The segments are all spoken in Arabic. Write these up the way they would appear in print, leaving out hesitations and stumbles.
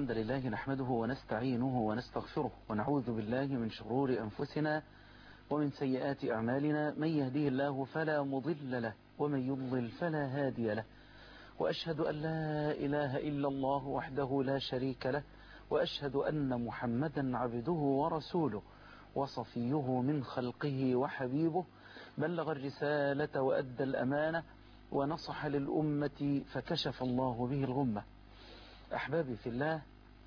الحمد لله نحمده ونستعينه ونستغفره ونعوذ بالله من شرور أنفسنا ومن سيئات أعمالنا. من يهديه الله فلا مضل له ومن يضلل فلا هادي له، وأشهد أن لا إله إلا الله وحده لا شريك له، وأشهد أن محمدا عبده ورسوله وصفيه من خلقه وحبيبه، بلغ الرسالة وأدى الأمانة ونصح للأمة فكشف الله به الغمة. أحبابي في الله،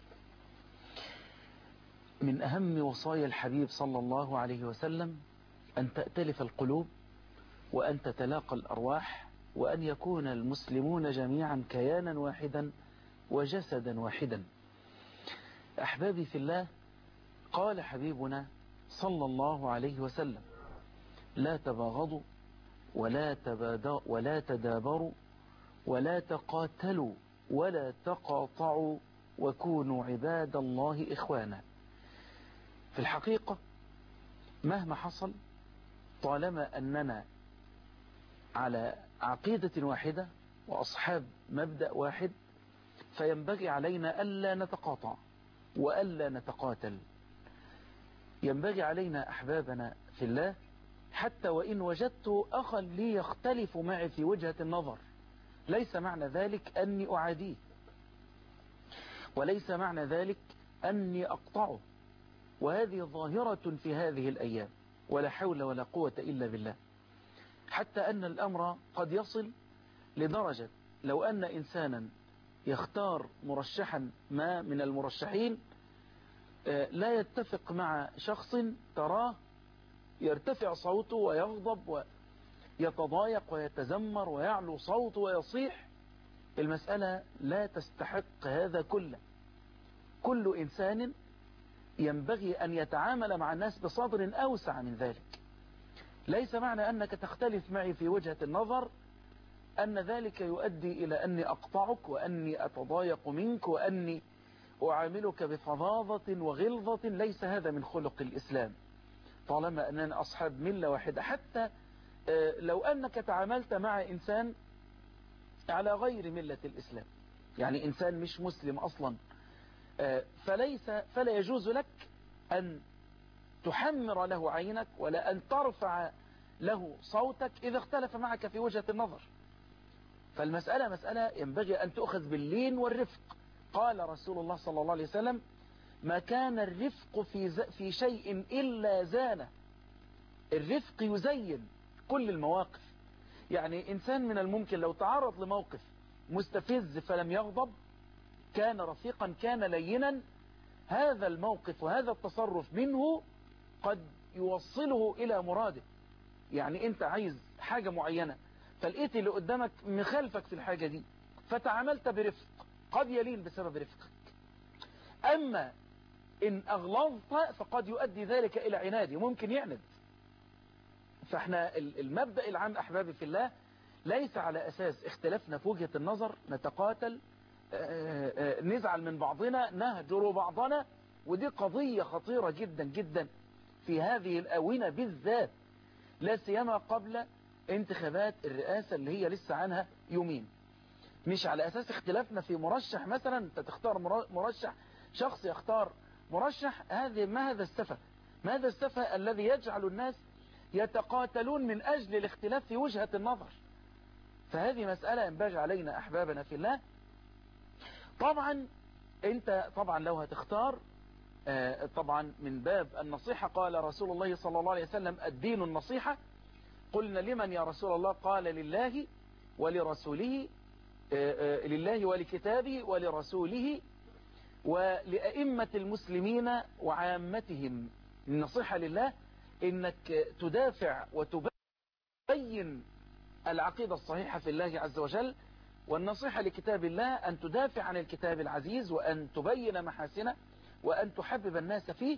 من أهم وصايا الحبيب صلى الله عليه وسلم أن تأتلف القلوب وأن تتلاقى الأرواح وأن يكون المسلمون جميعا كيانا واحدا وجسدا واحدا. أحبابي في الله، قال حبيبنا صلى الله عليه وسلم: لا تباغضوا ولا تدابروا ولا تقاتلوا ولا تقاطعوا وكونوا عباد الله إخوانا. في الحقيقة مهما حصل، طالما أننا على عقيدة واحدة وأصحاب مبدأ واحد، فينبغي علينا ألا نتقاطع وألا نتقاتل. ينبغي علينا أحبابنا في الله، حتى وإن وجدت أخا لي يختلف معي في وجهة النظر، ليس معنى ذلك أني أعاديه، وليس معنى ذلك أني أقطعه. وهذه ظاهرة في هذه الأيام، ولا حول ولا قوة إلا بالله، حتى أن الأمر قد يصل لدرجة لو أن إنسانا يختار مرشحا ما من المرشحين لا يتفق مع شخص، تراه يرتفع صوته ويغضب ويتضايق ويتذمر ويعلو صوته ويصيح. المسألة لا تستحق هذا كله. كل إنسان ينبغي أن يتعامل مع الناس بصدر أوسع من ذلك. ليس معنى أنك تختلف معي في وجهة النظر أن ذلك يؤدي إلى أني أقطعك وأني أتضايق منك وأني أعاملك بفظاظة وغلظة. ليس هذا من خلق الإسلام، طالما أننا أصحاب ملة واحدة. حتى لو أنك تعاملت مع إنسان على غير ملة الإسلام، يعني إنسان مش مسلم أصلا، فلا يجوز لك أن تحمر له عينك ولا أن ترفع له صوتك إذا اختلف معك في وجهة النظر. فالمسألة مسألة ينبغي أن تؤخذ باللين والرفق. قال رسول الله صلى الله عليه وسلم: ما كان الرفق في شيء إلا زانه. الرفق يزين كل المواقف. يعني إنسان من الممكن لو تعرض لموقف مستفز فلم يغضب، كان رفيقا، كان لينا، هذا الموقف وهذا التصرف منه قد يوصله إلى مراده. يعني أنت عايز حاجة معينة، فلقيت اللي قدامك مخالفك في الحاجة دي، فتعاملت برفق، قد يلين بسبب رفقك. أما إن أغلظت فقد يؤدي ذلك إلى عناد، ممكن يعند. فاحنا المبدأ العام أحبابي في الله ليس على أساس اختلافنا في وجهة النظر نتقاتل، نزعل من بعضنا، نهجر بعضنا. ودي قضية خطيرة جدا جدا في هذه الآونة بالذات، لا سيما قبل انتخابات الرئاسة اللي هي لسه عنها يومين. مش على أساس اختلافنا في مرشح، مثلا انت تختار مرشح، شخص يختار مرشح. ما هذا السفه؟ ما هذا السفه الذي يجعل الناس يتقاتلون من أجل الاختلاف في وجهة النظر؟ فهذه مسألة ينبغي علينا أحبابنا في الله. طبعا انت لو هتختار، طبعا من باب النصيحة، قال رسول الله صلى الله عليه وسلم: الدين النصيحة. قلنا: لمن يا رسول الله؟ قال: لله ولرسوله، لله ولكتابه ولرسوله ولأئمة المسلمين وعامتهم. النصيحة لله إنك تدافع وتبين العقيدة الصحيحة في الله عز وجل، والنصيحة لكتاب الله أن تدافع عن الكتاب العزيز وأن تبين محاسنه وأن تحبب الناس فيه.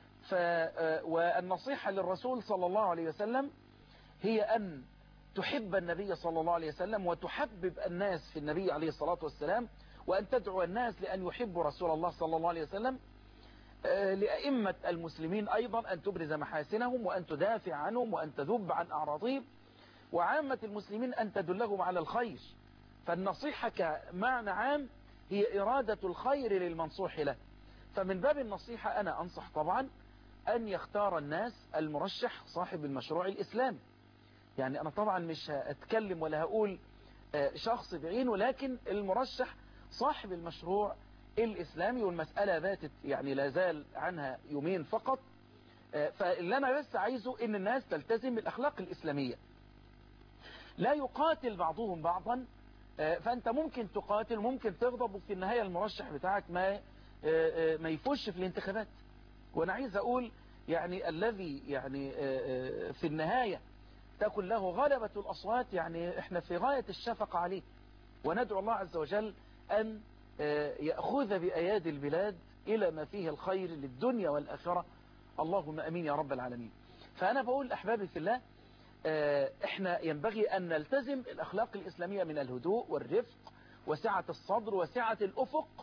والنصيحة للرسول صلى الله عليه وسلم هي أن تحب النبي صلى الله عليه وسلم وتحبب الناس في النبي عليه الصلاة والسلام، وأن تدعو الناس لأن يحبوا رسول الله صلى الله عليه وسلم. لأئمة المسلمين أيضا أن تبرز محاسنهم وأن تدافع عنهم وأن تذب عن أعراضهم، وعامة المسلمين أن تدلهم على الخير. فالنصيحة كمعنى عام هي إرادة الخير للمنصوح له. فمن باب النصيحة أنا أنصح طبعا أن يختار الناس المرشح صاحب المشروع الإسلامي. يعني أنا طبعا مش هأتكلم ولا هقول شخص بعينه، لكن المرشح صاحب المشروع الإسلامي. والمسألة باتت يعني لا زال عنها يومين فقط. فاللي أنا بس عايزه إن الناس تلتزم الأخلاق الإسلامية، لا يقاتل بعضهم بعضا. فأنت ممكن تقاتل، ممكن تغضب، وفي النهاية المرشح بتاعك ما يفوش في الانتخابات. وأنا عايز أقول يعني الذي يعني في النهاية تكن له غلبة الأصوات، يعني احنا في غاية الشفقة عليه، وندعو الله عز وجل أن يأخذ بأيادي البلاد إلى ما فيه الخير للدنيا والآخرة. اللهم أمين يا رب العالمين. فأنا بقول أحبابي في الله، احنا ينبغي أن نلتزم الأخلاق الإسلامية من الهدوء والرفق وسعة الصدر وسعة الأفق.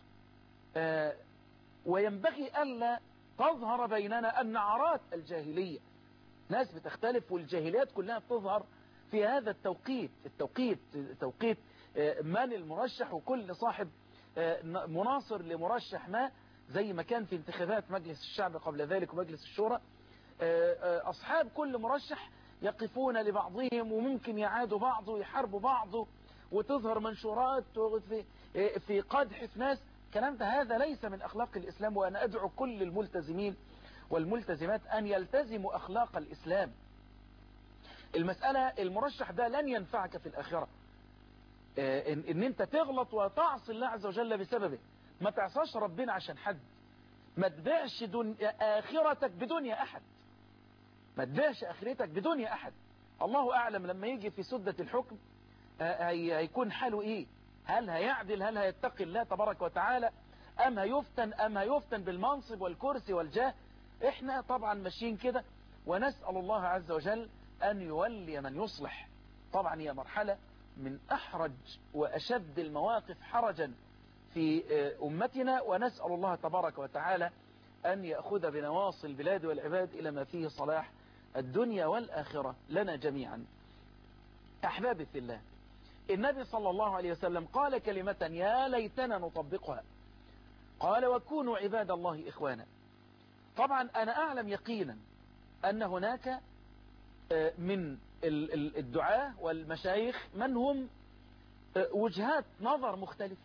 وينبغي ألا تظهر بيننا النعرات الجاهلية. ناس بتختلف والجاهليات كلها بتظهر في هذا توقيت من المرشح، وكل صاحب مناصر لمرشح ما، زي ما كان في انتخابات مجلس الشعب قبل ذلك ومجلس الشورى. أصحاب كل مرشح يقفون لبعضهم، وممكن يعادوا بعض ويحاربوا بعض، وتظهر منشورات في قدح في ناس. الكلام ده هذا ليس من أخلاق الإسلام. وأنا أدعو كل الملتزمين والملتزمات أن يلتزموا أخلاق الإسلام. المسألة المرشح ده لن ينفعك في الآخرة، إن أنت تغلط وتعصي الله عز وجل بسببه. ما تعصاش ربنا عشان حد، ما تبيعش آخرتك بدنيا أحد، ما تبيعش آخرتك بدنيا أحد. الله أعلم لما يجي في سدة الحكم هيكون حاله إيه؟ هل هيعدل؟ هل هيتقي الله تبارك وتعالى؟ أم هيفتن بالمنصب والكرسي والجاه؟ إحنا طبعا ماشيين كده، ونسأل الله عز وجل أن يولي من يصلح. طبعا هي مرحلة من أحرج وأشد المواقف حرجا في أمتنا، ونسأل الله تبارك وتعالى أن يأخذ بنواصي البلاد والعباد إلى ما فيه صلاح الدنيا والآخرة لنا جميعا. أحبابي في الله، النبي صلى الله عليه وسلم قال كلمة يا ليتنا نطبقها، قال وكونوا عباد الله إخوانا. طبعا أنا أعلم يقينا أن هناك من الدعاة والمشايخ من هم وجهات نظر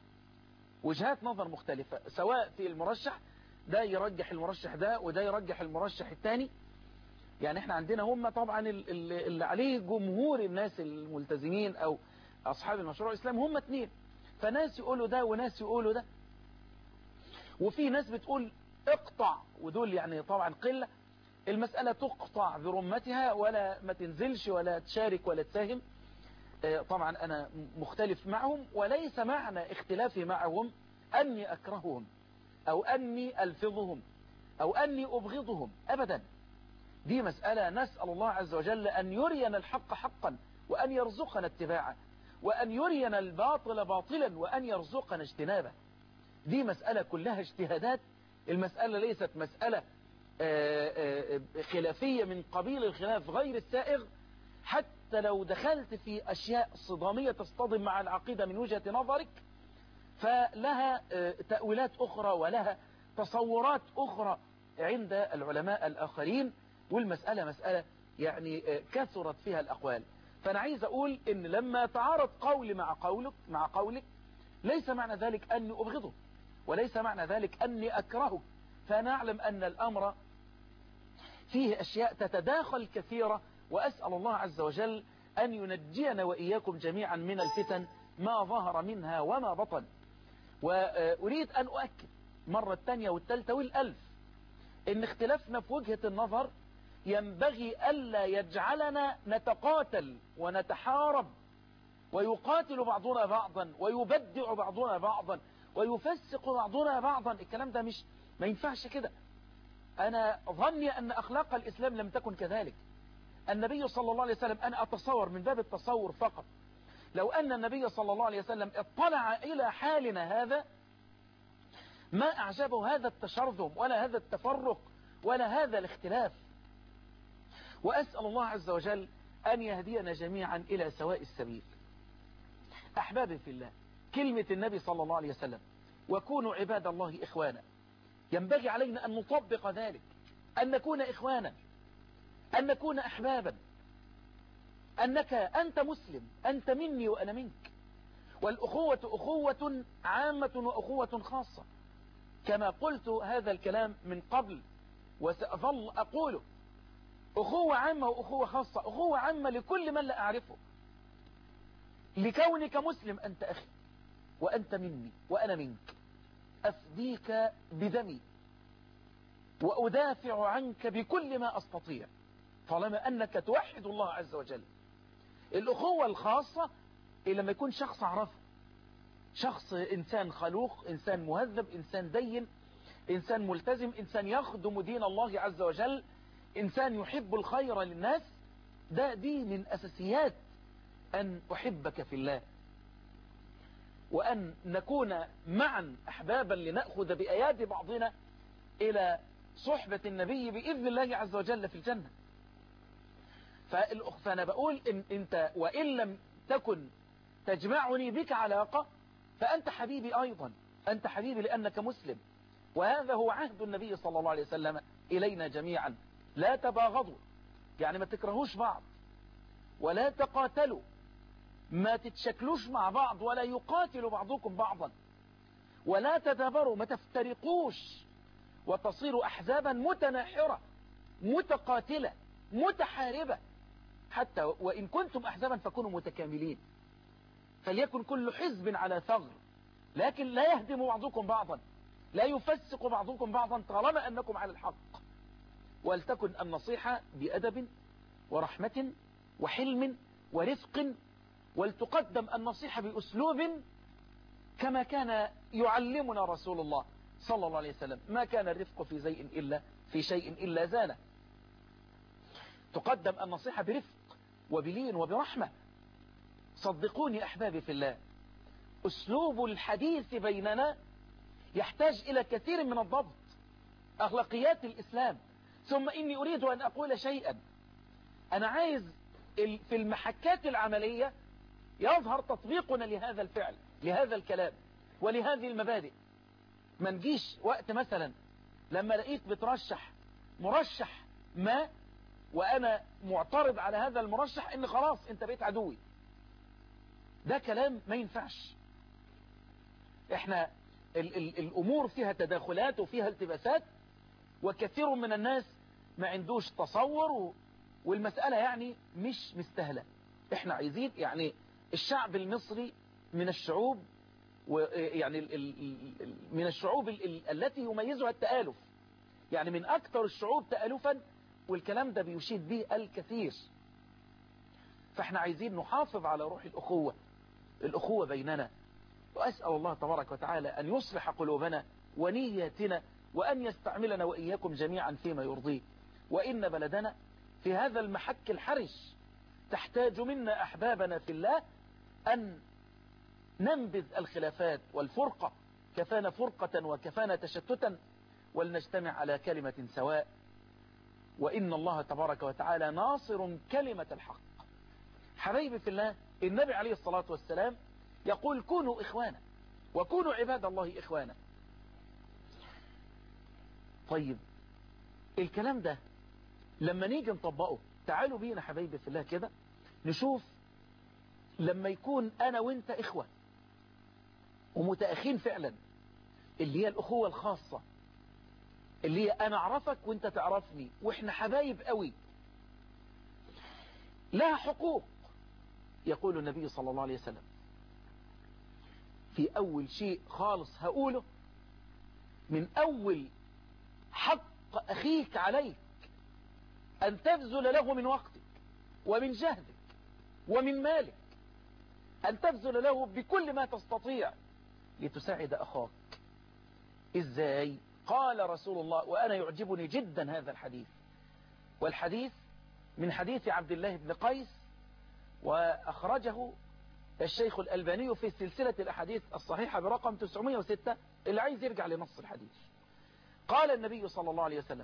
مختلفة، سواء في المرشح ده يرجح المرشح ده وده يرجح المرشح الثاني. يعني احنا عندنا هم طبعا اللي عليه جمهور الناس الملتزمين أو أصحاب المشروع الإسلام هم اتنين، فناس يقولوا ده وناس يقولوا ده. وفي ناس بتقول اقطع، ودول يعني طبعا قلة. المسألة تقطع برمتها، ولا ما تنزلش ولا تشارك ولا تساهم. طبعا أنا مختلف معهم، وليس معنى اختلافي معهم أني أكرههم أو أني ألفظهم أو أني أبغضهم أبدا. دي مسألة نسأل الله عز وجل أن يرينا الحق حقا وأن يرزقنا اتباعه، وأن يرينا الباطل باطلا وأن يرزقنا اجتنابه. دي مسألة كلها اجتهادات. المسألة ليست مسألة خلافية من قبيل الخلاف غير السائغ. حتى لو دخلت في أشياء صدامية تصطدم مع العقيدة من وجهة نظرك، فلها تأويلات أخرى ولها تصورات أخرى عند العلماء الآخرين. والمسألة مسألة يعني كثرت فيها الأقوال. فأنا عايز أقول إن لما تعارض قولي مع قولك ليس معنى ذلك أني أبغضه، وليس معنى ذلك أني أكرهه. فأنا أعلم أن الأمر فيه أشياء تتداخل كثيرة، وأسأل الله عز وجل أن ينجينا وإياكم جميعا من الفتن ما ظهر منها وما بطن. وأريد أن أؤكد مرة الثانية والثالثة والألف إن اختلافنا في وجهة النظر ينبغي ألا يجعلنا نتقاتل ونتحارب، ويقاتل بعضنا بعضا ويبدع بعضنا بعضا ويفسق بعضنا بعضا. الكلام ده ما ينفعش كده. أنا ظني أن أخلاق الإسلام لم تكن كذلك. النبي صلى الله عليه وسلم، أنا أتصور من باب التصور فقط، لو أن النبي صلى الله عليه وسلم اطلع إلى حالنا هذا ما أعجبه هذا التشرذم ولا هذا التفرق ولا هذا الاختلاف. وأسأل الله عز وجل أن يهدينا جميعا إلى سواء السبيل. أحبابي في الله، كلمة النبي صلى الله عليه وسلم وكونوا عباد الله إخوانا. ينبغي علينا أن نطبق ذلك، أن نكون إخوانا، أن نكون أحبابا، أنك أنت مسلم، أنت مني وأنا منك. والأخوة أخوة عامة وأخوة خاصة، كما قلت هذا الكلام من قبل وسأظل أقوله. أخوة عامة وأخوة خاصة. أخوة عامة لكل من لا أعرفه، لكونك مسلم أنت أخي، وأنت مني وأنا منك، أفديك بدمي وأدافع عنك بكل ما أستطيع طالما أنك توحد الله عز وجل. الأخوة الخاصة لما يكون شخص أعرفه، شخص إنسان خلوق، إنسان مهذب، إنسان دين، إنسان ملتزم، إنسان يخدم دين الله عز وجل، إنسان يحب الخير للناس، دي من أساسيات أن أحبك في الله، وأن نكون معا أحبابا لنأخذ بأيادي بعضنا إلى صحبة النبي بإذن الله عز وجل في الجنة. فأنا بقول إن أنت وإن لم تكن تجمعني بك علاقة فأنت حبيبي أيضا، أنت حبيبي لأنك مسلم. وهذا هو عهد النبي صلى الله عليه وسلم إلينا جميعا. لا تباغضوا، يعني ما تكرهوش بعض، ولا تقاتلوا، ما تتشكلوش مع بعض، ولا يقاتل بعضكم بعضا، ولا تدابروا، ما تفترقوش وتصيروا أحزابا متناحرة متقاتلة متحاربة. حتى وإن كنتم أحزابا فكونوا متكاملين، فليكن كل حزب على ثغر، لكن لا يهدم بعضكم بعضا، لا يفسق بعضكم بعضا طالما أنكم على الحق. ولتكن النصيحة بأدب ورحمة وحلم ورفق، ولتقدم النصيحة بأسلوب كما كان يعلمنا رسول الله صلى الله عليه وسلم. ما كان الرفق في شيء إلا زانه. تقدم النصيحة برفق وبلين وبرحمة. صدقوني أحبابي في الله، أسلوب الحديث بيننا يحتاج إلى كثير من الضبط، أخلاقيات الإسلام. ثم إني أريد أن أقول شيئا، أنا عايز في المحكات العملية يظهر تطبيقنا لهذا الفعل، لهذا الكلام، ولهذه المبادئ. ما نجيش وقت مثلا لما لقيت بترشح مرشح ما وأنا معترض على هذا المرشح إن خلاص أنت بقيت عدوي. ده كلام ما ينفعش. احنا الأمور فيها تداخلات وفيها التباسات، وكثير من الناس ما عندوش تصور، والمسألة يعني مش مستهلة. احنا عايزين يعني الشعب المصري من الشعوب، يعني من الشعوب التي يميزها التآلف، يعني من أكثر الشعوب تآلفا، والكلام ده بيشيد به الكثير. فاحنا عايزين نحافظ على روح الأخوة بيننا. وأسأل الله تبارك وتعالى أن يصلح قلوبنا ونياتنا، وأن يستعملنا وإياكم جميعا فيما يرضيه. وإن بلدنا في هذا المحك الحرج تحتاج منا أحبابنا في الله أن ننبذ الخلافات والفرقة. كفانا فرقة وكفانا تشتتا، ولنجتمع على كلمة سواء. وإن الله تبارك وتعالى ناصر كلمة الحق. حبيبي في الله، النبي عليه الصلاة والسلام يقول كونوا إخوانا، وكونوا عباد الله إخوانا. طيب الكلام ده لما نيجي نطبقه، تعالوا بينا حبيبي في الله كده نشوف لما يكون أنا وإنت إخوة ومتأخين فعلا، اللي هي الأخوة الخاصة، اللي هي أنا أعرفك وإنت تعرفني وإحنا حبايب قوي، لها حقوق. يقول النبي صلى الله عليه وسلم في أول شيء خالص هقوله، من أول حق أخيك عليك أن تبذل له من وقتك ومن جهدك ومن مالك، أن تبذل له بكل ما تستطيع لتساعد أخاك. إزاي؟ قال رسول الله، وأنا يعجبني جدا هذا الحديث، والحديث من حديث عبد الله بن قيس، وأخرجه الشيخ الألباني في سلسلة الأحاديث الصحيحة برقم 906، اللي عايز يرجع لنص الحديث. قال النبي صلى الله عليه وسلم: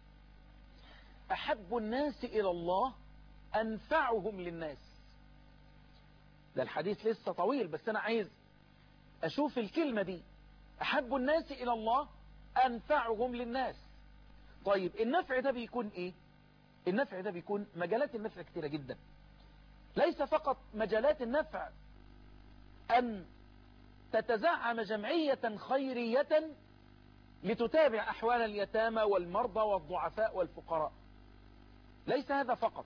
أحب الناس إلى الله أنفعهم للناس. ده الحديث لسه طويل، بس أنا عايز أشوف الكلمة دي، أحب الناس إلى الله أنفعهم للناس. طيب النفع ده بيكون إيه؟ النفع ده بيكون مجالات النفع كتيرة جدا. ليس فقط مجالات النفع أن تتزعم جمعية خيرية لتتابع أحوال اليتامى والمرضى والضعفاء والفقراء، ليس هذا فقط،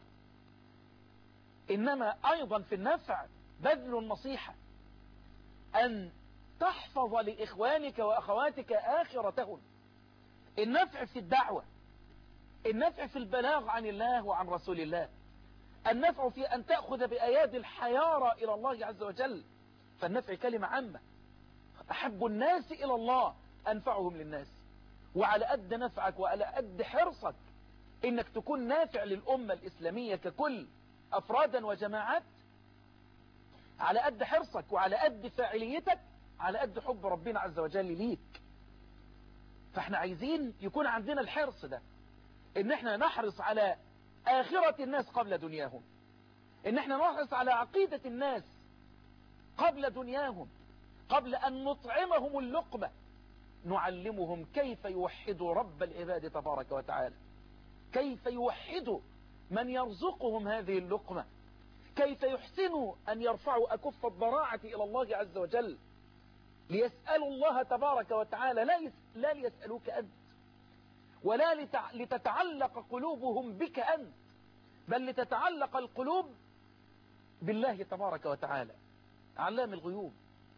إنما أيضا في النفع بذل النصيحة، أن تحفظ لإخوانك وأخواتك آخرتهم. النفع في الدعوة، النفع في البلاغ عن الله وعن رسول الله، النفع في أن تأخذ بأيادي الحيارى إلى الله عز وجل. فالنفع كلمة عامة. أحب الناس إلى الله أنفعهم للناس. وعلى قد نفعك وعلى قد حرصك إنك تكون نافع للأمة الإسلامية ككل أفرادا وجماعات، على قد حرصك وعلى قد فاعليتك، على قد حب ربنا عز وجل ليك. فاحنا عايزين يكون عندنا الحرص ده، ان احنا نحرص على آخرة الناس قبل دنياهم، ان احنا نحرص على عقيدة الناس قبل دنياهم. قبل أن نطعمهم اللقمة نعلمهم كيف يوحدوا رب العباد تبارك وتعالى، كيف يوحدوا من يرزقهم هذه اللقمة، كيف يحسنوا أن يرفعوا أكف الضراعة إلى الله عز وجل ليسألوا الله تبارك وتعالى، لا ليسألوك أنت، ولا لتتعلق قلوبهم بك أنت، بل لتتعلق القلوب بالله تبارك وتعالى علام الغيوب.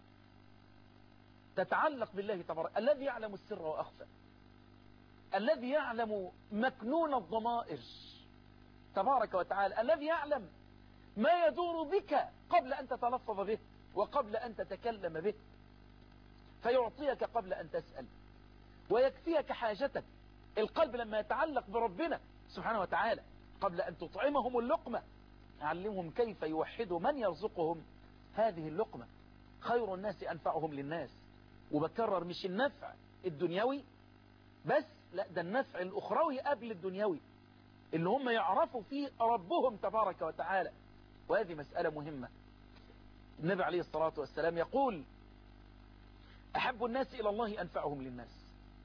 تتعلق بالله تبارك الذي يعلم السر وأخفى، الذي يعلم مكنون الضمائر تبارك وتعالى، الذي يعلم ما يدور بك قبل أن تتلفظ به وقبل أن تتكلم به، فيعطيك قبل أن تسأل ويكفيك حاجتك. القلب لما يتعلق بربنا سبحانه وتعالى قبل أن تطعمهم اللقمة علمهم كيف يوحدوا من يرزقهم هذه اللقمة. خير الناس أنفعهم للناس. وبكرر مش النفع الدنيوي بس، لا، ده النفع الأخروي قبل الدنيوي اللي هم يعرفوا فيه ربهم تبارك وتعالى. وهذه مسألة مهمة. النبي عليه الصلاة والسلام يقول أحب الناس إلى الله أنفعهم للناس،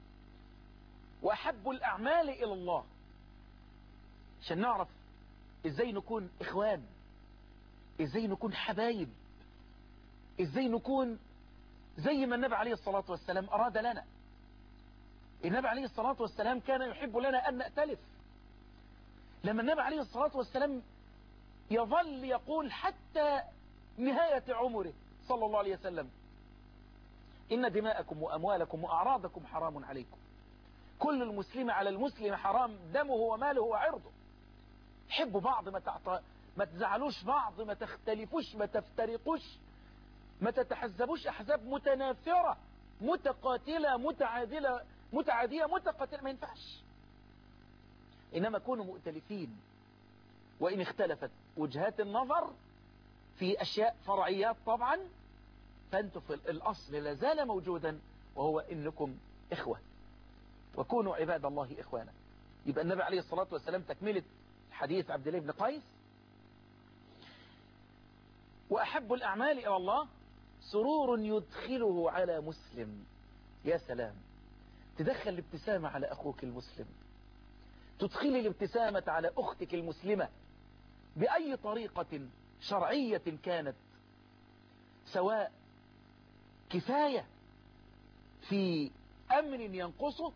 وأحب الأعمال إلى الله، عشان نعرف إزاي نكون إخوان، إزاي نكون حبايب، إزاي نكون زي ما النبي عليه الصلاة والسلام أراد لنا. النبي عليه الصلاة والسلام كان يحب لنا أن نأتلف. لما النبي عليه الصلاة والسلام يظل يقول حتى نهاية عمره صلى الله عليه وسلم إن دماءكم وأموالكم وأعراضكم حرام عليكم، كل المسلم على المسلم حرام دمه وماله وعرضه. حبوا بعض، ما تزعلوش بعض، ما تختلفوش، ما تفترقوش، ما تتحزبوش أحزاب متنافرة متقاتلة متعادية متقاتلة، ما ينفعش. إنما كونوا مؤتلفين، وإن اختلفت وجهات النظر في أشياء فرعيات طبعا، فأنتم في الأصل لازال موجودا، وهو إنكم إخوة، وكونوا عباد الله إخوانا. يبقى النبي عليه الصلاة والسلام تكملة حديث عبد الله بن قيس وأحب الأعمال إلى الله سرور يدخله على مسلم. يا سلام، تدخل الابتسامة على أخوك المسلم، تدخل الابتسامة على أختك المسلمة بأي طريقة شرعية كانت، سواء كفاية في أمر ينقصه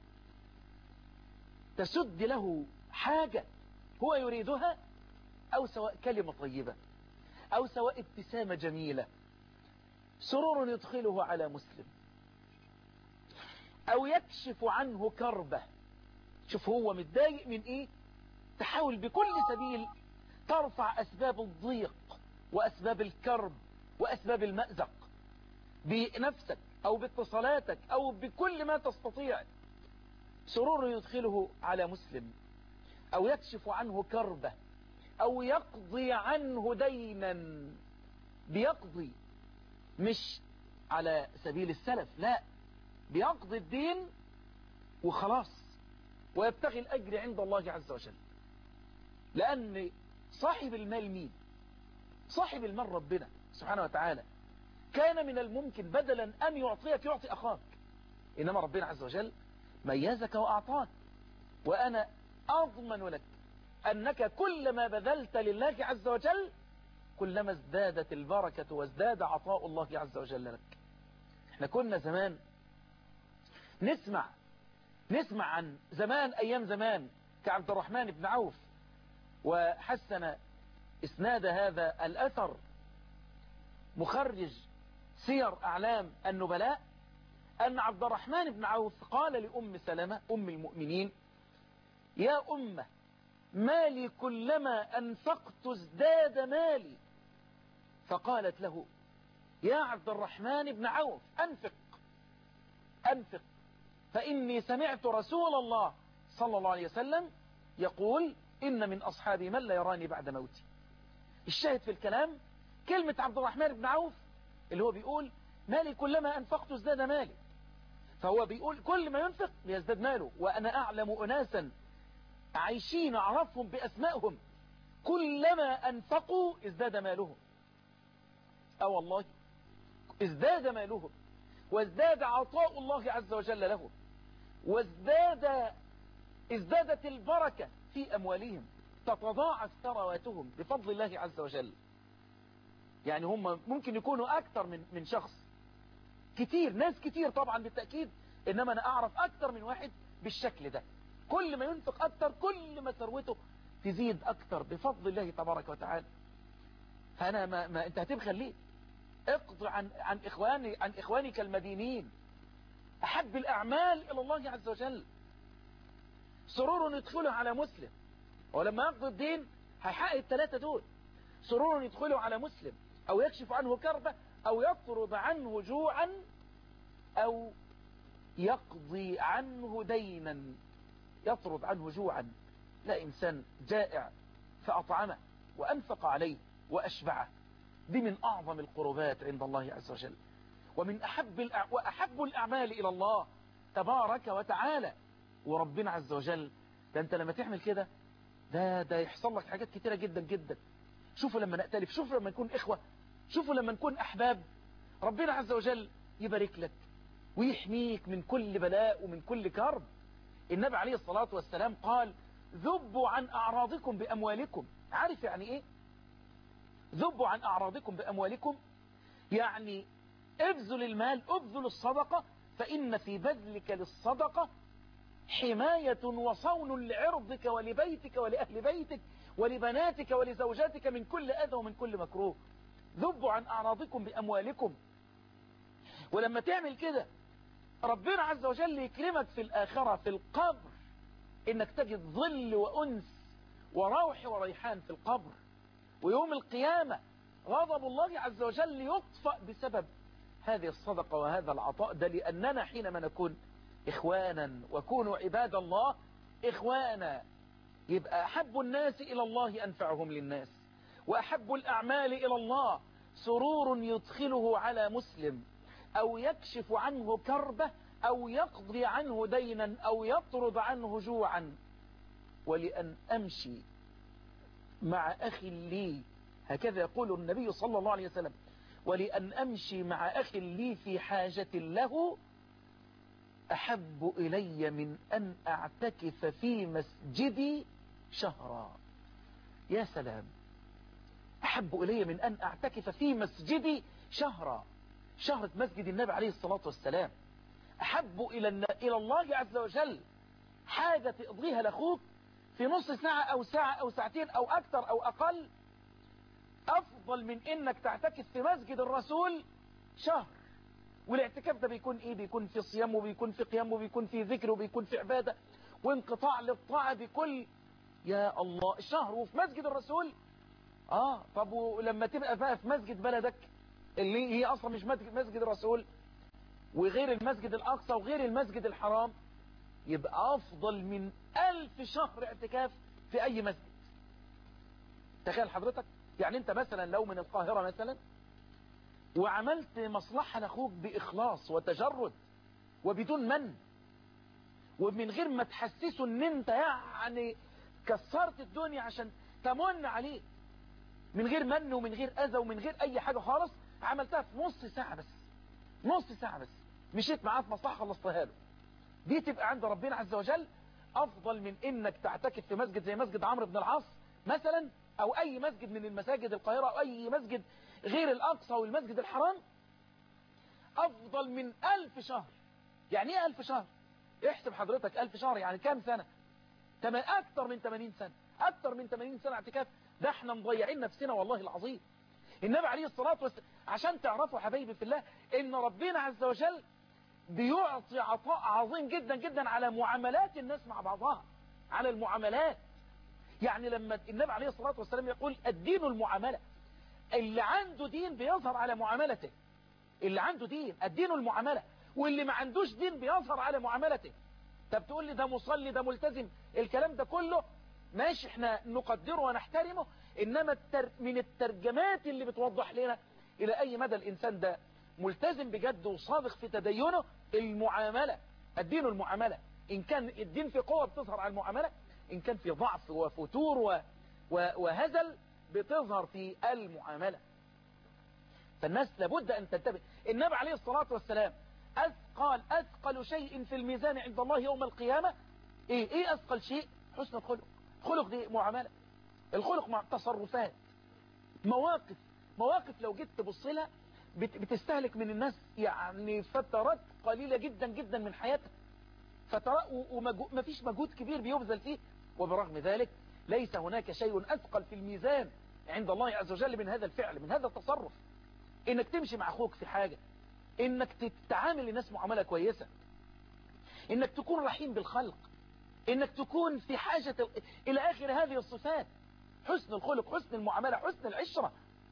تسد له حاجة هو يريدها، أو سواء كلمة طيبة، أو سواء ابتسامة جميلة، سرور يدخله على مسلم، أو يكشف عنه كربة. شوف هو متضايق من إيه، تحاول بكل سبيل ترفع أسباب الضيق وأسباب الكرب وأسباب المأزق بنفسك أو باتصالاتك أو بكل ما تستطيع. سرور يدخله على مسلم، أو يكشف عنه كربة، أو يقضي عنه دينا. بيقضي مش على سبيل السلف، لا، بيقضي الدين وخلاص، ويبتغي الأجر عند الله عز وجل. لأن صاحب المال مين؟ صاحب المال ربنا سبحانه وتعالى. كان من الممكن بدلا أن يعطيك يعطي أخاك، إنما ربنا عز وجل ميزك وأعطاك، وأنا أضمن لك أنك كلما بذلت لله عز وجل كلما ازدادت البركة وازداد عطاء الله عز وجل لك. احنا كنا زمان نسمع عن زمان، أيام زمان، كعبد الرحمن بن عوف، وحسن إسناد هذا الأثر مخرج سير أعلام النبلاء، أن عبد الرحمن بن عوف قال لأم سلمة أم المؤمنين: يا أمة، مالي كلما أنفقت ازداد مالي. فقالت له: يا عبد الرحمن بن عوف، أنفق، فإني سمعت رسول الله صلى الله عليه وسلم يقول: إن من أصحابي من لا يراني بعد موتي. الشاهد في الكلام كلمة عبد الرحمن بن عوف اللي هو بيقول مالي كلما أنفقت ازداد مالي، فهو بيقول كل ما ينفق يزداد ماله. وأنا أعلم أناسا عايشين أعرفهم بأسمائهم كلما أنفقوا ازداد مالهم، والله ازداد مالهم، وازداد عطاء الله عز وجل لهم، ازدادت البركة في أموالهم، تتضاعف ثرواتهم بفضل الله عز وجل. يعني هم ممكن يكونوا أكثر من شخص كتير، ناس كتير طبعا بالتأكيد، إنما أنا أعرف أكثر من واحد بالشكل ده، كل ما ينفق أكثر كل ما ثروته تزيد أكثر بفضل الله تبارك وتعالى. فأنا ما أنت هتبخل ليه؟ اقض عن إخوانك المدينين. أحب الأعمال إلى الله عز وجل سرور يدخله على مسلم، ولما يقضي الدين هيحقق الثلاثة دول: سرور يدخله على مسلم، أو يكشف عنه كربة، أو يطرد عنه جوعا، أو يقضي عنه دينا. يطرد عنه جوعا، لا إنسان جائع فأطعمه وأنفق عليه وأشبعه، دي من أعظم القربات عند الله عز وجل، ومن وأحب الأعمال إلى الله تبارك وتعالى. وربنا عز وجل ده أنت لما تعمل كده ده يحصل لك حاجات كتيرة جدا جدا. شوفوا لما نأتلف، شوفوا لما نكون إخوة، شوفوا لما نكون أحباب، ربنا عز وجل يبارك لك ويحميك من كل بلاء ومن كل كرب. النبي عليه الصلاة والسلام قال: ذبوا عن أعراضكم بأموالكم. عارف يعني إيه ذبوا عن أعراضكم بأموالكم؟ يعني ابذل المال، ابذل الصدقة، فإن في بذلك للصدقة حماية وصون لعرضك ولبيتك ولأهل بيتك ولبناتك ولزوجاتك من كل أذى ومن كل مكروه. ذبوا عن أعراضكم بأموالكم. ولما تعمل كده ربنا عز وجل يكرمك في الآخرة في القبر، إنك تجد ظل وأنس وروح وريحان في القبر. ويوم القيامة غضب الله عز وجل يطفأ بسبب هذه الصدقة وهذا العطاء ده، لأننا حينما نكون إخوانا، وكونوا عباد الله إخوانا، يبقى أحب الناس إلى الله أنفعهم للناس، وأحب الأعمال إلى الله سرور يدخله على مسلم، أو يكشف عنه كربة، أو يقضي عنه دينا، أو يطرد عنه جوعا. ولأن أمشي مع أخي لي، هكذا يقول النبي صلى الله عليه وسلم: ولأن أمشي مع أخي لي في حاجة له أحب إلي من أن أعتكف في مسجدي شهرا. يا سلام، أحب إلي من أن أعتكف في مسجدي شهرا. شهرة مسجد النبي عليه الصلاة والسلام. أحب إلى الله عز وجل حاجة تقضيها لأخوك في نص ساعة أو ساعة أو ساعتين أو أكثر أو أقل، أفضل من إنك تعتكف في مسجد الرسول شهر. والاعتكاف ده بيكون إيه؟ بيكون في صيام، وبيكون في قيام، وبيكون في ذكر، وبيكون في عبادة وانقطاع للطاعة بكل. يا الله، شهر وفي مسجد الرسول. طب ولما تبقى بقى في مسجد بلدك اللي هي أصلا مش مسجد الرسول، وغير المسجد الأقصى وغير المسجد الحرام، يبقى أفضل من 1000 شهر اعتكاف في أي مسجد. تخيل حضرتك، يعني أنت مثلا لو من القاهرة مثلا وعملت مصلحة لأخوك بإخلاص وتجرد وبدون من، ومن غير ما تحسسه ان انت يعني كسرت الدنيا عشان تمن عليه، من غير من ومن غير أذى ومن غير أي حاجة خالص، عملتها في نص ساعة بس، نص ساعة بس، مشيت معاه في مصلحة خلصتها له، دي تبقى عند ربنا عز وجل افضل من انك تعتكف في مسجد زي مسجد عمرو بن العاص مثلا، او اي مسجد من المساجد القاهرة، او اي مسجد غير الاقصى والمسجد الحرام، افضل من 1000 شهر. يعني ايه 1000 شهر؟ احسب حضرتك 1000 شهر يعني كام سنة؟ اكتر من 80 سنة، اكتر من 80 سنة اعتكاف. ده احنا مضيعين نفسنا والله العظيم. النبي عليه الصلاة والسلام، عشان تعرفوا حبايبي في الله ان ربنا عز وجل بيعطي عطاء عظيم جدا جدا على معاملات الناس مع بعضها، على المعاملات. يعني لما النبي عليه الصلاة والسلام يقول الدين المعاملة، اللي عنده دين بيظهر على معاملته، اللي عنده دين الدين المعاملة، واللي ما عندوش دين بيظهر على معاملته. طب تقول لي ده مصلي ده ملتزم، الكلام ده كله ماشي، احنا نقدره ونحترمه، انما من الترجمات اللي بتوضح لنا الى اي مدى الانسان ده ملتزم بجد وصادق في تدينه، المعاملة، الدين المعاملة. ان كان الدين في قوة بتظهر على المعاملة، ان كان في ضعف وفتور وهزل بتظهر في المعاملة. فالناس لابد ان تنتبه. النبي عليه الصلاة والسلام اثقل شيء في الميزان عند الله يوم القيامة ايه اثقل شيء؟ حسن الخلق. خلق دي معاملة، الخلق مع تصرفات، مواقف لو جيت تبص لها بتستهلك من الناس يعني فترات قليلة جدا جدا من حياتها، فترات وما فيش مجهود كبير بيبذل فيه، وبرغم ذلك ليس هناك شيء أثقل في الميزان عند الله عز وجل من هذا الفعل، من هذا التصرف. انك تمشي مع اخوك في حاجة، انك تتعامل الناس معاملة كويسة، انك تكون رحيم بالخلق، انك تكون في حاجة الى اخر هذه الصفات، حسن الخلق، حسن المعاملة، حسن العشرة.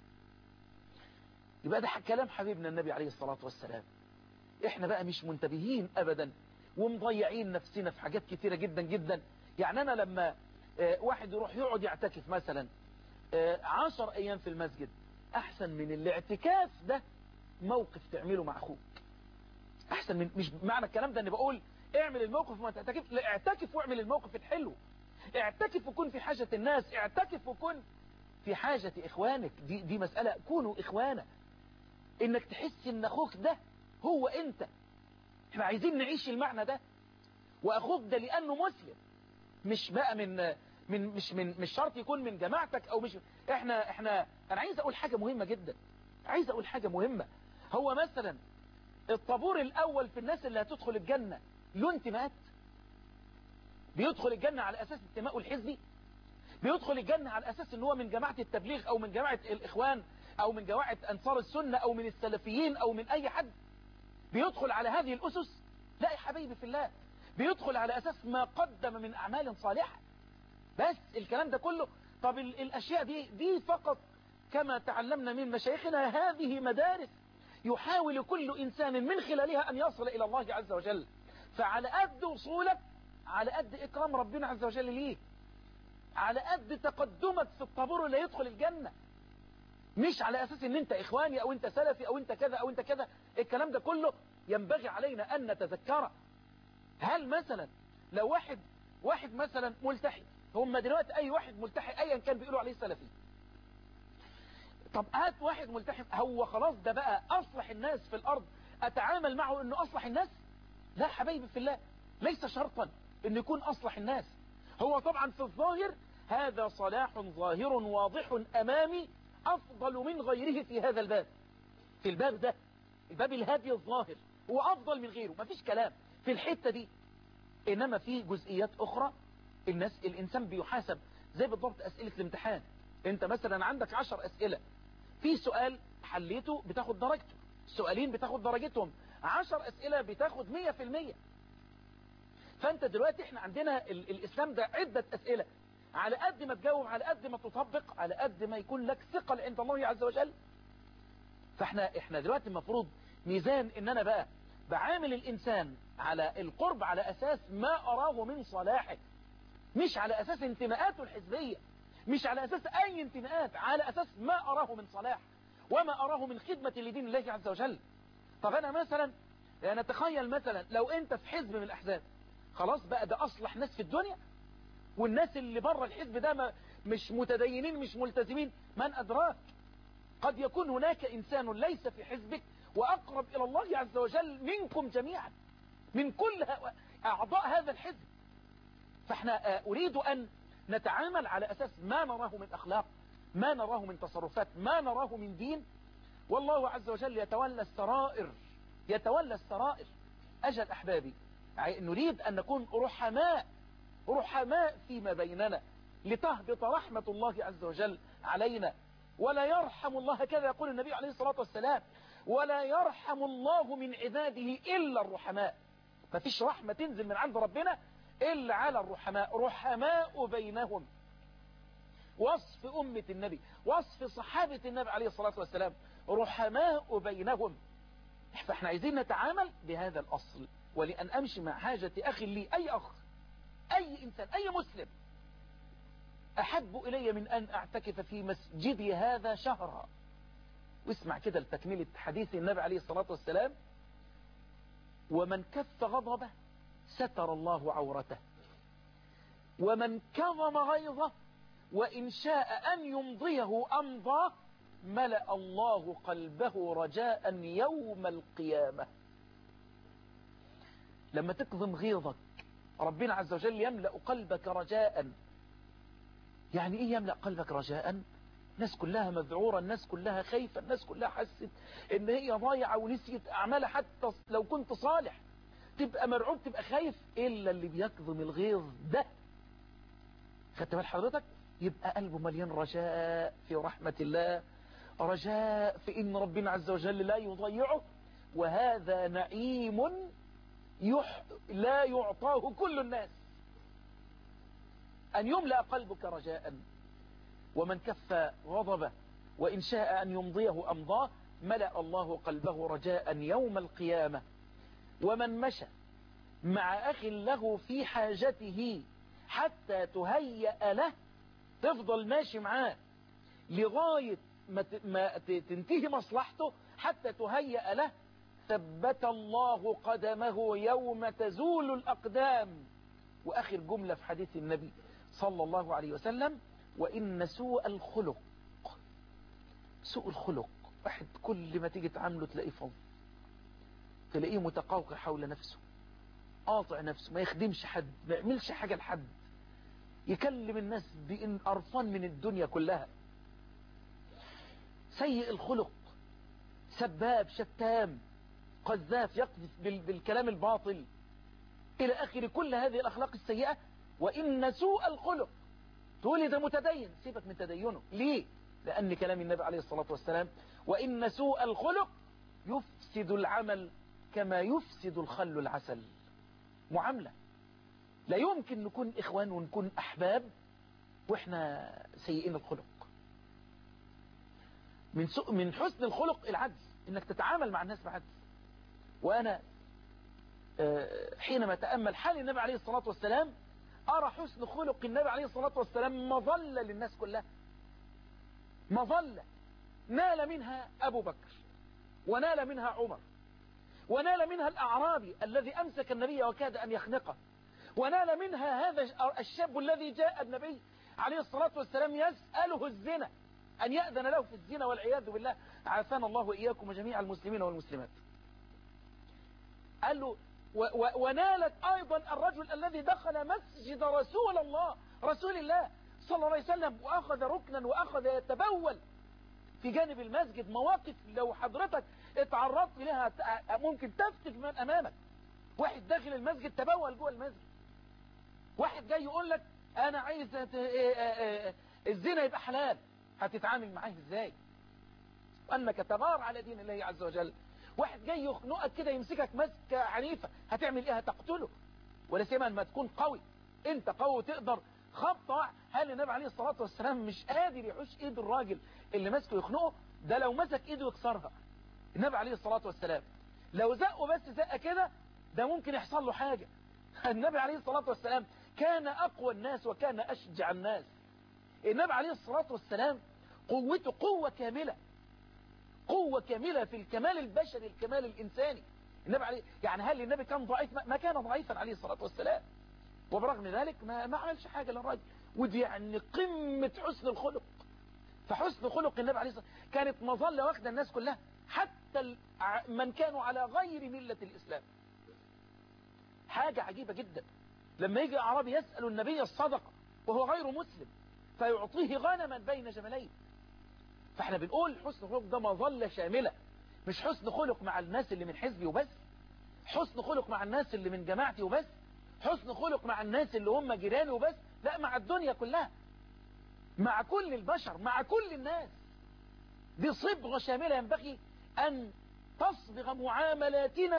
يبقى ده كلام حبيبنا النبي عليه الصلاة والسلام. احنا بقى مش منتبهين ابدا، ومضيعين نفسنا في حاجات كتيرة جدا جدا. يعني انا لما واحد يروح يقعد يعتكف مثلا 10 ايام في المسجد، احسن من الاعتكاف ده موقف تعمله مع اخوك. احسن من، مش معنى الكلام ده اني بقول اعمل الموقف وما تعتكف، لا، اعتكف واعمل الموقف الحلو، اعتكف وكن في حاجة الناس، اعتكف وكن في حاجة اخوانك. دي مسألة، كونوا اخوانا، انك تحس ان اخوك ده هو انت. احنا عايزين نعيش المعنى ده. واخوك ده لانه مسلم، مش بقى مش شرط يكون من جماعتك او مش انا عايز اقول حاجة مهمة جدا، عايز اقول حاجة مهمة. هو مثلا الطابور الاول في الناس اللي هتدخل الجنة له انتماءات؟ بيدخل الجنة على اساس انتمائه الحزبي؟ بيدخل الجنة على اساس ان هو من جماعة التبليغ او من جماعة الاخوان او من جماعة انصار السنة او من السلفيين او من اي حد؟ بيدخل على هذه الاسس؟ لا يا حبيبي في الله، بيدخل على اساس ما قدم من اعمال صالحة. بس الكلام ده كله. طب الاشياء دي فقط كما تعلمنا من مشايخنا، هذه مدارس يحاول كل انسان من خلالها ان يصل الى الله عز وجل. فعلى قد وصولك، على قد اكرام ربنا عز وجل ليه، على قد تقدمك في الطابور اللي يدخل الجنة، مش على اساس ان انت اخواني او انت سلفي او انت كذا او انت كذا. الكلام ده كله ينبغي علينا ان نتذكره. هل مثلا لو واحد مثلا ملتحي، هم دلوقتي اي واحد ملتحي ايا كان بيقولوا عليه سلفي، طب هات واحد ملتحي، هو خلاص ده بقى اصلح الناس في الارض، اتعامل معه انه اصلح الناس؟ لا حبايبي في الله، ليس شرطا ان يكون اصلح الناس. هو طبعا في الظاهر هذا صلاح ظاهر واضح امامي افضل من غيره في هذا الباب، في الباب ده، الباب الهادي الظاهر هو افضل من غيره، مفيش كلام في الحتة دي. انما في جزئيات اخرى الانسان بيحاسب زي بالضبط اسئلة الامتحان. انت مثلا عندك 10 اسئلة، في سؤال حليته بتاخد درجته، سؤالين بتاخد درجتهم، 10 اسئلة بتاخد 100%. فانت دلوقتي احنا عندنا الاسلام ده عدة اسئلة، على قد ما تجاوب، على قد ما تطبق، على قد ما يكون لك ثقل عند الله عز وجل. فاحنا دلوقتي المفروض ميزان ان انا بقى بعامل الانسان على القرب على اساس ما اراه من صلاحه، مش على اساس انتماءاته الحزبية، مش على اساس اي انتماءات، على اساس ما اراه من صلاح وما اراه من خدمة لدين الله عز وجل. طب انا مثلا نتخيل مثلا لو انت في حزب من الاحزاب، خلاص بقى ده اصلح ناس في الدنيا، والناس اللي بره الحزب ده مش متدينين مش ملتزمين، من ادراك؟ قد يكون هناك انسان ليس في حزبك وأقرب إلى الله عز وجل منكم جميعا، من كل أعضاء هذا الحزب. فاحنا أريد أن نتعامل على أساس ما نراه من أخلاق، ما نراه من تصرفات، ما نراه من دين، والله عز وجل يتولى السرائر، يتولى السرائر. أجل أحبابي، نريد أن نكون رحماء فيما بيننا لتهبط رحمة الله عز وجل علينا. ولا يرحم الله، كذا يقول النبي عليه الصلاة والسلام، ولا يرحم الله من عباده إلا الرحماء. ففيش رحمة تنزل من عند ربنا إلا على الرحماء، رحماء بينهم. وصف أمة النبي، وصف صحابة النبي عليه الصلاة والسلام، رحماء بينهم. فاحنا عايزين نتعامل بهذا الأصل. ولأن أمشي مع حاجة أخي لي، أي أخ، أي إنسان، أي مسلم، أحب إلي من أن أعتكف في مسجدي هذا شهرا. واسمع كده لتكملة حديث النبي عليه الصلاة والسلام: ومن كف غضبه ستر الله عورته، ومن كظم غيظه وإن شاء أن يمضيه أمضاه، ملأ الله قلبه رجاء يوم القيامة. لما تكظم غيظك ربنا عز وجل يملأ قلبك رجاء. يعني إيه يملأ قلبك رجاء؟ الناس كلها مذعورة، الناس كلها خايفة، الناس كلها حست إن هي ضايعة ونسيت أعمالها، حتى لو كنت صالح تبقى مرعوب، تبقى خايف. إلا اللي بيكظم الغيظ ده، خدت بال حضرتك، يبقى قلبه مليان رجاء في رحمة الله، رجاء في إن ربنا عز وجل لا يضيعه. وهذا نعيم لا يعطاه كل الناس، أن يملأ قلبك رجاء. ومن كف غضبه وإن شاء أن يمضيه أمضاه، ملأ الله قلبه رجاء يوم القيامة. ومن مشى مع أخ له في حاجته حتى تهيأ له، تفضل ماشي معاه لغاية ما تنتهي مصلحته، حتى تهيأ له، ثبت الله قدمه يوم تزول الأقدام. وآخر جملة في حديث النبي صلى الله عليه وسلم: وإن سوء الخلق، سوء الخلق، واحد كل ما تيجي تعامله تلاقيه فظ، تلاقيه متقوقع حول نفسه، قاطع نفسه، ما يخدمش حد، ما يعملش حاجة لحد، يكلم الناس بإن قرفان من الدنيا كلها. سيء الخلق، سباب، شتام، قذاف، يقذف بالكلام الباطل، إلى آخر كل هذه الأخلاق السيئة. وإن سوء الخلق، تقول ده متدين، سيبك من تدينه. ليه؟ لأن كلام النبي عليه الصلاة والسلام: وإن سوء الخلق يفسد العمل كما يفسد الخل العسل. معاملة، لا يمكن نكون إخوان ونكون أحباب وإحنا سيئين الخلق. من حسن الخلق العدل، إنك تتعامل مع الناس بعدل. وأنا حينما تأمل حال النبي عليه الصلاة والسلام، أرى حسن خلق النبي عليه الصلاة والسلام مظلة للناس كلها، مظلة نال منها أبو بكر، ونال منها عمر، ونال منها الأعرابي الذي أمسك النبي وكاد أن يخنقه، ونال منها هذا الشاب الذي جاء النبي عليه الصلاة والسلام يسأله الزنا، أن يأذن له في الزنا والعياذ بالله، عافانا الله وإياكم وجميع المسلمين والمسلمات. قال له ونالت أيضا الرجل الذي دخل مسجد رسول الله صلى الله عليه وسلم، وأخذ ركنا وأخذ يتبول في جانب المسجد. مواقف لو حضرتك اتعرضت لها ممكن تفتك من أمامك. واحد داخل المسجد تبول جوه المسجد، واحد جاي يقول لك أنا عايز الزنا يبقى حلال، هتتعامل معاه ازاي؟ وأنك تغار على دين الله عز وجل. واحد جاي يخنقك كده، يمسكك مسكة عنيفة، هتعمل ايه؟ هتقتله. ولا سيما لما تكون قوي، انت قوي تقدر خبطة. هل النبي عليه الصلاة والسلام مش قادر يحوش ايد الراجل اللي ماسكه يخنقه؟ ده لو مسك ايده يكسرها. النبي عليه الصلاة والسلام لو زقه بس زقه كده، ده ممكن يحصل له حاجة. النبي عليه الصلاة والسلام كان أقوى الناس وكان أشجع الناس. النبي عليه الصلاة والسلام قوته قوة كاملة، قوة كاملة في الكمال البشري، الكمال الإنساني. النبي عليه يعني هل النبي كان ضعيف؟ ما كان ضعيفا عليه الصلاة والسلام، وبرغم ذلك ما عملش حاجة للراجل. ودي يعني قمة حسن الخلق. فحسن خلق النبي عليه الصلاة والسلام كانت مظلة واخدة الناس كلها، حتى حتى من كانوا على غير ملة الإسلام. حاجة عجيبة جدا لما يجي أعرابي يسأل النبي الصدقة وهو غير مسلم فيعطيه غنما بين جملين. فاحنا بنقول حسن خلق ده مظلة شاملة، مش حسن خلق مع الناس اللي من حزبي وبس، حسن خلق مع الناس اللي من جماعتي وبس، حسن خلق مع الناس اللي هم جيراني وبس، لا، مع الدنيا كلها، مع كل البشر، مع كل الناس. دي صبغة شاملة ينبغي أن تصبغ معاملاتنا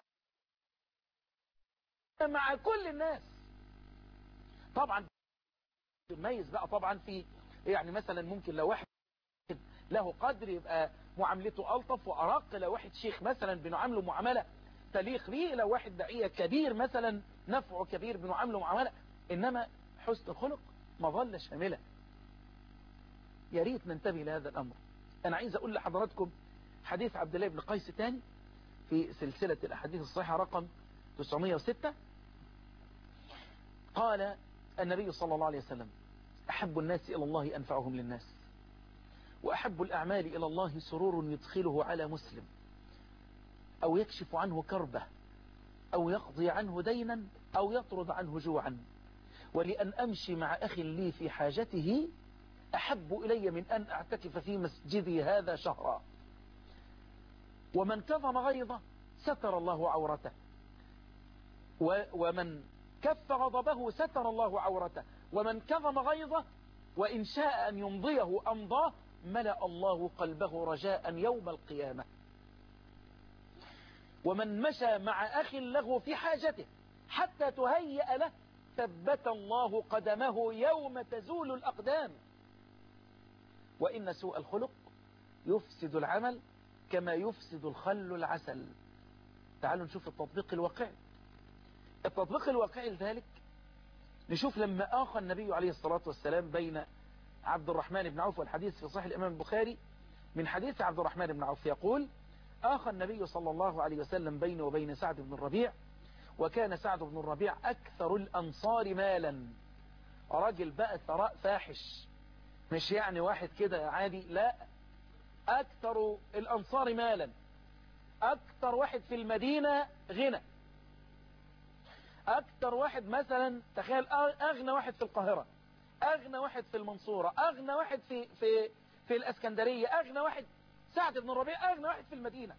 مع كل الناس. طبعا يميز بقى طبعا في يعني مثلا ممكن لو واحد له قدر يبقى معاملته ألطف وأرق، لو واحد شيخ مثلا بنعامله معاملة تليق به، لو واحد داعية كبير مثلا نفعه كبير بنعامله معاملة. إنما حسن الخلق مظلة شاملة، يا ريت ننتبه لهذا الأمر. أنا عايز أقول لحضراتكم حديث عبد الله بن قيس تاني في سلسلة الأحاديث الصحيحة رقم 906. قال النبي صلى الله عليه وسلم: أحب الناس إلى الله أنفعهم للناس، وأحب الأعمال إلى الله سرور يدخله على مسلم، أو يكشف عنه كربة، أو يقضي عنه دينا، أو يطرد عنه جوعا، ولأن أمشي مع أخي لي في حاجته أحب إلي من أن أعتكف في مسجدي هذا شهرا. ومن كظم غيظه ستر الله عورته، ومن كف غضبه ستر الله عورته، ومن كظم غيظه وإن شاء أن يمضيه أمضاه ملأ الله قلبه رجاء يوم القيامة. ومن مشى مع أخ له في حاجته حتى تهيأ له ثبت الله قدمه يوم تزول الأقدام. وإن سوء الخلق يفسد العمل كما يفسد الخل العسل. تعالوا نشوف التطبيق الواقعي. التطبيق الواقعي لذلك نشوف لما آخى النبي عليه الصلاة والسلام بين عبد الرحمن بن عوف، والحديث في صحيح الإمام البخاري من حديث عبد الرحمن بن عوف يقول: آخى النبي صلى الله عليه وسلم بينه وبين سعد بن الربيع، وكان سعد بن الربيع أكثر الأنصار مالا. راجل بقى ثراء فاحش، مش يعني واحد كده عادي، لا، أكثر الأنصار مالا، أكثر واحد في المدينة غنى، أكثر واحد مثلا تخيل أغنى واحد في القاهرة، أغنى واحد في المنصورة، أغنى واحد في الأسكندرية، أغنى واحد سعد بن الربيع، أغنى واحد في المدينة.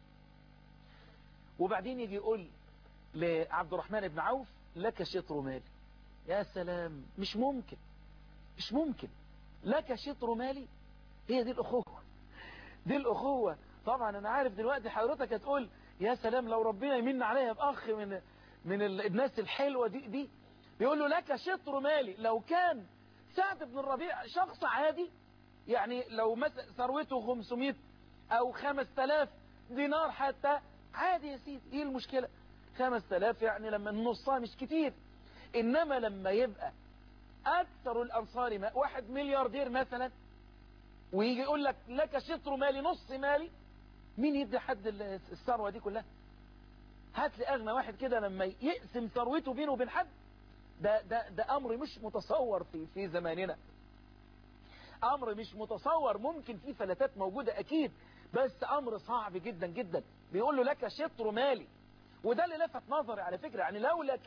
وبعدين يجي يقول لعبد الرحمن بن عوف: لك شطر مالي. يا سلام، مش ممكن، مش ممكن، لك شطر مالي. هي دي الأخوة، دي الأخوة. طبعا أنا عارف دلوقتي حضرتك هتقول: يا سلام لو ربنا يمن عليها بأخ من الناس الحلوة دي. بيقول له: لك شطر مالي. لو كان سعد بن الربيع شخص عادي، يعني لو مثلا ثروته 500 أو 5000 دينار حتى، عادي يا سيدي، ايه المشكلة؟ 5000 يعني لما نصها مش كتير. إنما لما يبقى أكثر الأنصار 1 ملياردير مثلا، ويجي يقول لك: لك شطر مالي، نص مالي، مين يدي حد الثروة دي كلها؟ هات لي أغنى واحد كده لما يقسم ثروته بينه وبين حد. ده أمر مش متصور في زماننا، أمر مش متصور. ممكن في فلتات موجودة أكيد، بس أمر صعب جدا جدا. بيقول له: لك شطر مالي. وده اللي لفت نظري على فكرة، يعني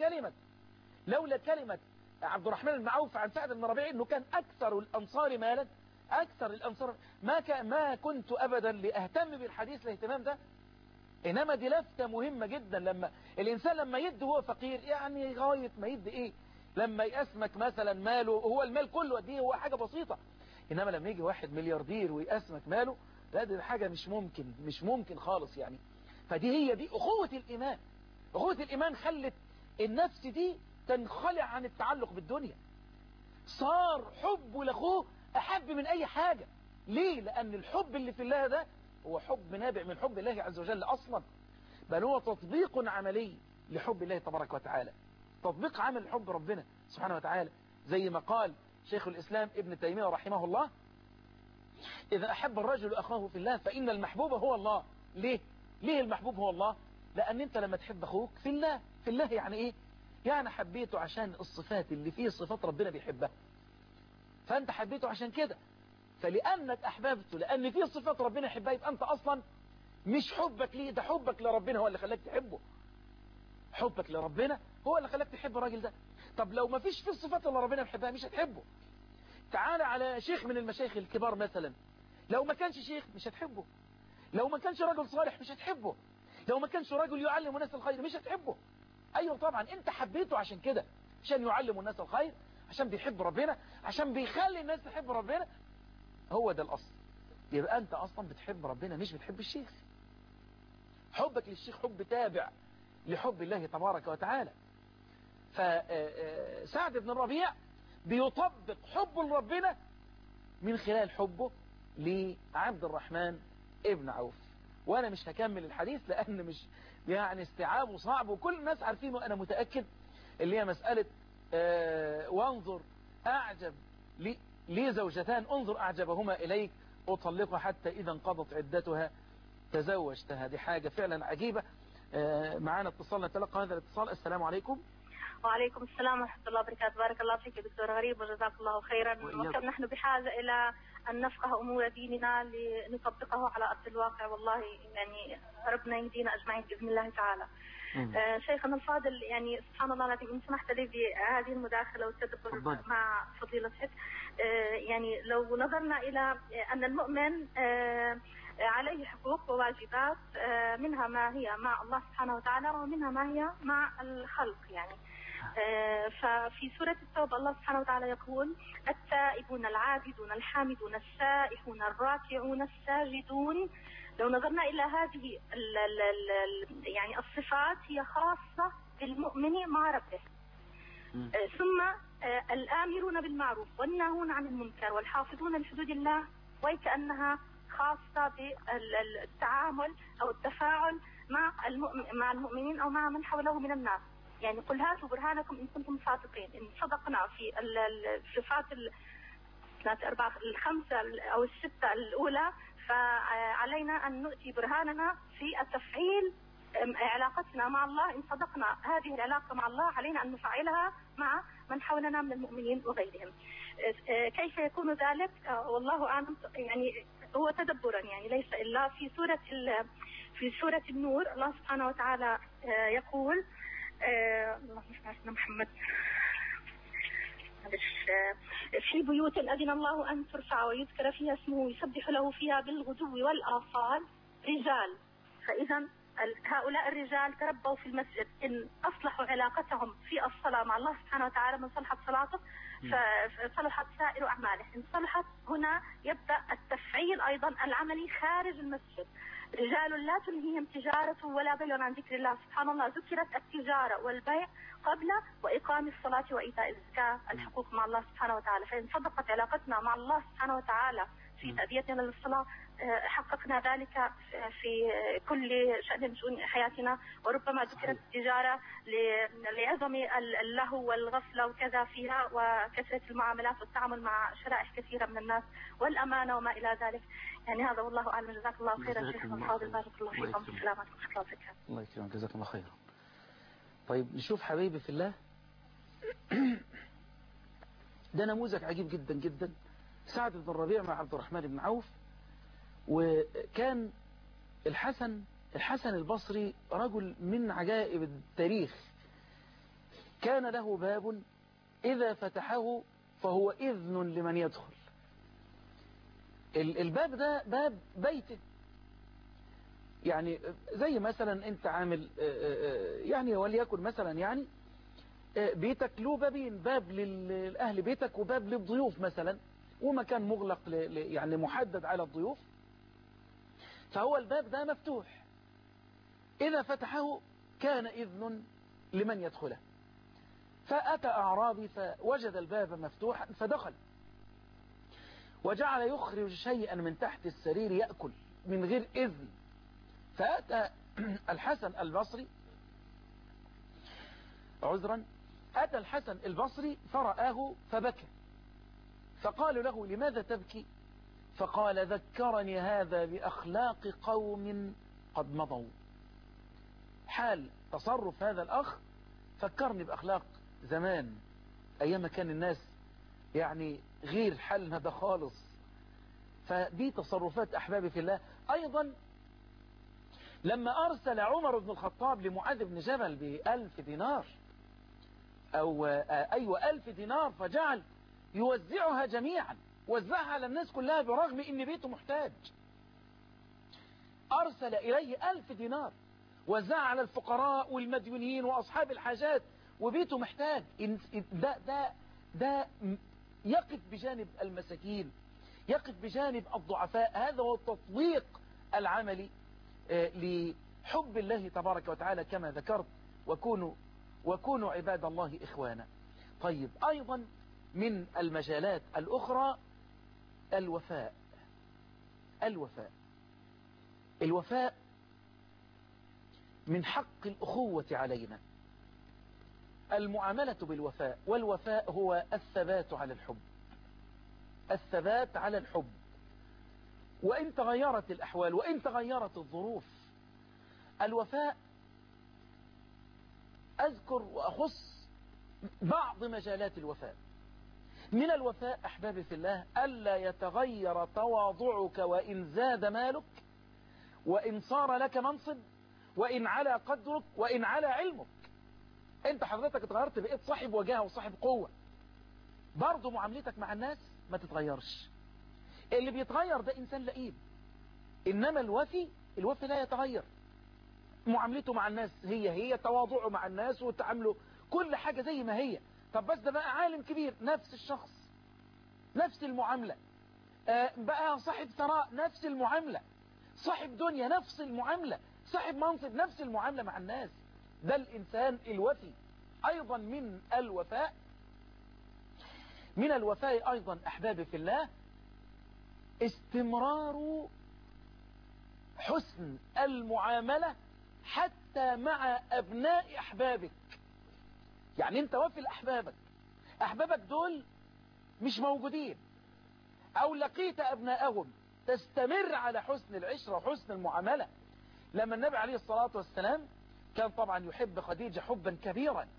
لولا كلمة عبد الرحمن بن عوف عن سعد بن ربيع انه كان اكثر الانصار مالا، اكثر الانصار، ما كنت ابدا لاهتم بالحديث الاهتمام ده. انما دي لفتة مهمة جدا. لما الانسان لما يد هو فقير، يعني غاية ما يد ايه؟ لما يقسمك مثلا ماله، هو المال كله قد ايه؟ هو حاجة بسيطة. انما لما يجي واحد ملياردير ويقسمك ماله، لا، دي حاجة مش ممكن خالص يعني. هي دي أخوة الإيمان. أخوة الإيمان خلت النفس دي تنخلع عن التعلق بالدنيا، صار حبه لأخوه أحب من أي حاجة. ليه؟ لأن الحب اللي في الله ده هو حب نابع من حب الله عز وجل أصلا، بل هو تطبيق عملي لحب الله تبارك وتعالى، تطبيق عمل لحب ربنا سبحانه وتعالى. زي ما قال شيخ الإسلام ابن تيمية رحمه الله: إذا أحب الرجل أخاه في الله فإن المحبوب هو الله. ليه المحبوب هو الله؟ لأن أنت لما تحب أخوك في الله يعني إيه؟ يعني حبيته عشان الصفات اللي فيه صفات ربنا بيحبها، فأنت حبيته عشان كده. فلأنك أحببته لأن فيه صفات ربنا يحبها، يبقى أنت أصلا مش حبك ليه، ده حبك لربنا هو اللي خلاك تحبه. حبك لربنا هو اللي خلاك تحب الراجل ده. طب لو ما فيش في الصفات اللي ربنا بيحبها مش هتحبه. تعال على شيخ من المشايخ الكبار مثلا، لو ما كانش شيخ مش هتحبه، لو ما كانش رجل صالح مش هتحبه، لو ما كانش رجل يعلم الناس الخير مش هتحبه. ايوه طبعا انت حبيته عشان كده، عشان يعلم الناس الخير، عشان بيحب ربنا، عشان بيخلي الناس تحب ربنا. هو ده الاصل. يبقى انت اصلا بتحب ربنا مش بتحب الشيخ. حبك للشيخ حب تابع لحب الله تبارك وتعالى. فسعد بن الربيع بيطبق حبه لربنا من خلال حبه لعبد الرحمن ابن عوف. وانا مش هكمل الحديث لان مش يعني استيعابه صعب وكل الناس عارفينه انا متأكد، اللي هي مسألة وانظر اعجب لي زوجتان انظر اعجبهما اليك اطلقها حتى اذا انقضت عدتها تزوجتها. دي حاجة فعلا عجيبة. معانا اتصال، نتلقى هذا الاتصال. السلام عليكم. وعليكم السلام ورحمة الله وبركاته. بارك الله فيك دكتور غريب وجزاك الله خيرا. وكم نحن بحاجة إلى أن نفقه أمور ديننا لنطبقه على أرض الواقع. والله يعني ربنا يهدينا أجمعين بإذن الله تعالى. شيخنا الفاضل، يعني سبحان الله العظيم إن سمحت لي بهذه المداخلة والتدبر مع فضيلتك. يعني لو نظرنا إلى أن المؤمن عليه حقوق وواجبات، منها ما هي مع الله سبحانه وتعالى ومنها ما هي مع الخلق. يعني ففي سورة التوبة الله سبحانه وتعالى يقول: التائبون العابدون الحامدون السائحون الراكعون الساجدون. لو نظرنا إلى هذه يعني الصفات هي خاصة بالمؤمن مع ربه. ثم الآمرون بالمعروف والناهون عن المنكر والحافظون لحدود الله، وكأنها خاصة بالتعامل أو التفاعل مع المؤمنين أو مع من حوله من الناس. يعني قل هاتوا برهانكم إن كنتم صادقين. إن صدقنا في الصفات الخمسة أو الستة الأولى، فعلينا أن نؤتي برهاننا في التفعيل علاقتنا مع الله. إن صدقنا هذه العلاقة مع الله علينا أن نفعلها مع من حولنا من المؤمنين وغيرهم. كيف يكون ذلك؟ والله أعلم. يعني هو تدبرا، يعني ليس إلا في سورة النور الله سبحانه وتعالى يقول: اللهم صل على محمد، في بيوت أذن الله أن ترفع ويذكر فيها اسمه يسبح له فيها بالغدو والآصال رجال. فإذا هؤلاء الرجال تربوا في المسجد، إن أصلحوا علاقتهم في الصلاة مع الله سبحانه وتعالى من صلحت صلاته فصلحت سائر أعماله. إن صلحت هنا يبدأ التفعيل أيضا العملي خارج المسجد. رجال لا تلهيهم تجارة ولا بيع عن ذكر الله. سبحان الله، ذكرت التجارة والبيع قبل وإقام الصلاة وإيتاء الزكاة، الحقوق مع الله سبحانه وتعالى. فإن صدقت علاقتنا مع الله سبحانه وتعالى في تأديتنا للصلاة حققنا ذلك في كل شأن من شؤون حياتنا. وربما ذكرت التجارة لعظم اللهو والغفلة وكذا فيها، وكثرة المعاملات والتعامل مع شرائح كثيرة من الناس والأمانة وما إلى ذلك. يعني هذا والله أعلم. جزاك الله خيرا شيخنا الفاضل. بارك الله فيكم. السلام عليكم ورحمة الله وبركاته. الله يكرمك، جزاك الله خيرا. طيب نشوف حبيبي في الله. ده نموذج عجيب جدا جدا. سعد بن الربيع مع عبد الرحمن بن عوف. وكان الحسن البصري رجل من عجائب التاريخ. كان له باب إذا فتحه فهو إذن لمن يدخل. الباب ده باب بيته. يعني زي مثلا انت عامل يعني وليكن مثلا يعني بيتك له بابين، باب لأهل بيتك وباب للضيوف مثلا، ومكان مغلق يعني محدد على الضيوف. فهو الباب ده مفتوح، إذا فتحه كان إذن لمن يدخله. فأتى أعرابي فوجد الباب مفتوحا فدخل، وجعل يخرج شيئا من تحت السرير يأكل من غير إذن. فأتى الحسن البصري أتى الحسن البصري فرآه فبكى، فقال له: لماذا تبكي؟ فقال: ذكرني هذا بأخلاق قوم قد مضوا. حال تصرف هذا الأخ فكرني بأخلاق زمان، أيام كان الناس يعني غير حالنا ده خالص. فدي تصرفات أحبابي في الله. أيضا لما أرسل عمر بن الخطاب لمعاذ بن جبل ب1000 دينار أو 1000 دينار، فجعل يوزعها جميعا، وزعها على الناس كلها برغم إن بيته محتاج. أرسل إليه 1000 دينار وزع على الفقراء والمديونين وأصحاب الحاجات، وبيته محتاج. ده يقف بجانب المساكين، يقف بجانب الضعفاء. هذا هو التطبيق العملي لحب الله تبارك وتعالى كما ذكرت، وكونوا عباد الله إخوانا. طيب، أيضا من المجالات الأخرى الوفاء. الوفاء من حق الأخوة علينا، المعاملة بالوفاء. والوفاء هو الثبات على الحب، الثبات على الحب، وإن تغيرت الأحوال وإن تغيرت الظروف. الوفاء أذكر وأخص بعض مجالات الوفاء. من الوفاء أحبابي في الله ألا يتغير تواضعك وإن زاد مالك، وإن صار لك منصب، وإن على قدرك، وإن على علمك. انت حضرتك اتغيرت، بقيت صاحب وجاهة وصاحب قوة، برضو معاملتك مع الناس ما تتغيرش. اللي بيتغير ده إنسان لئيم، إنما الوفي لا يتغير. معاملته مع الناس هي تواضعه مع الناس وتعامله كل حاجة زي ما هي. طب بس ده بقى عالم كبير، نفس الشخص، نفس المعاملة. بقى صاحب ثراء، نفس المعاملة. صاحب دنيا، نفس المعاملة. صاحب منصب، نفس المعاملة مع الناس. ده الإنسان الوفي. أيضا من الوفاء أيضا أحبابي في الله استمرار حسن المعاملة حتى مع أبناء أحبابك. يعني أنت وفي أحبابك دول مش موجودين أو لقيت أبناءهم، تستمر على حسن العشرة وحسن المعاملة. لما النبي عليه الصلاة والسلام كان طبعا يحب خديجة حبا كبيرا،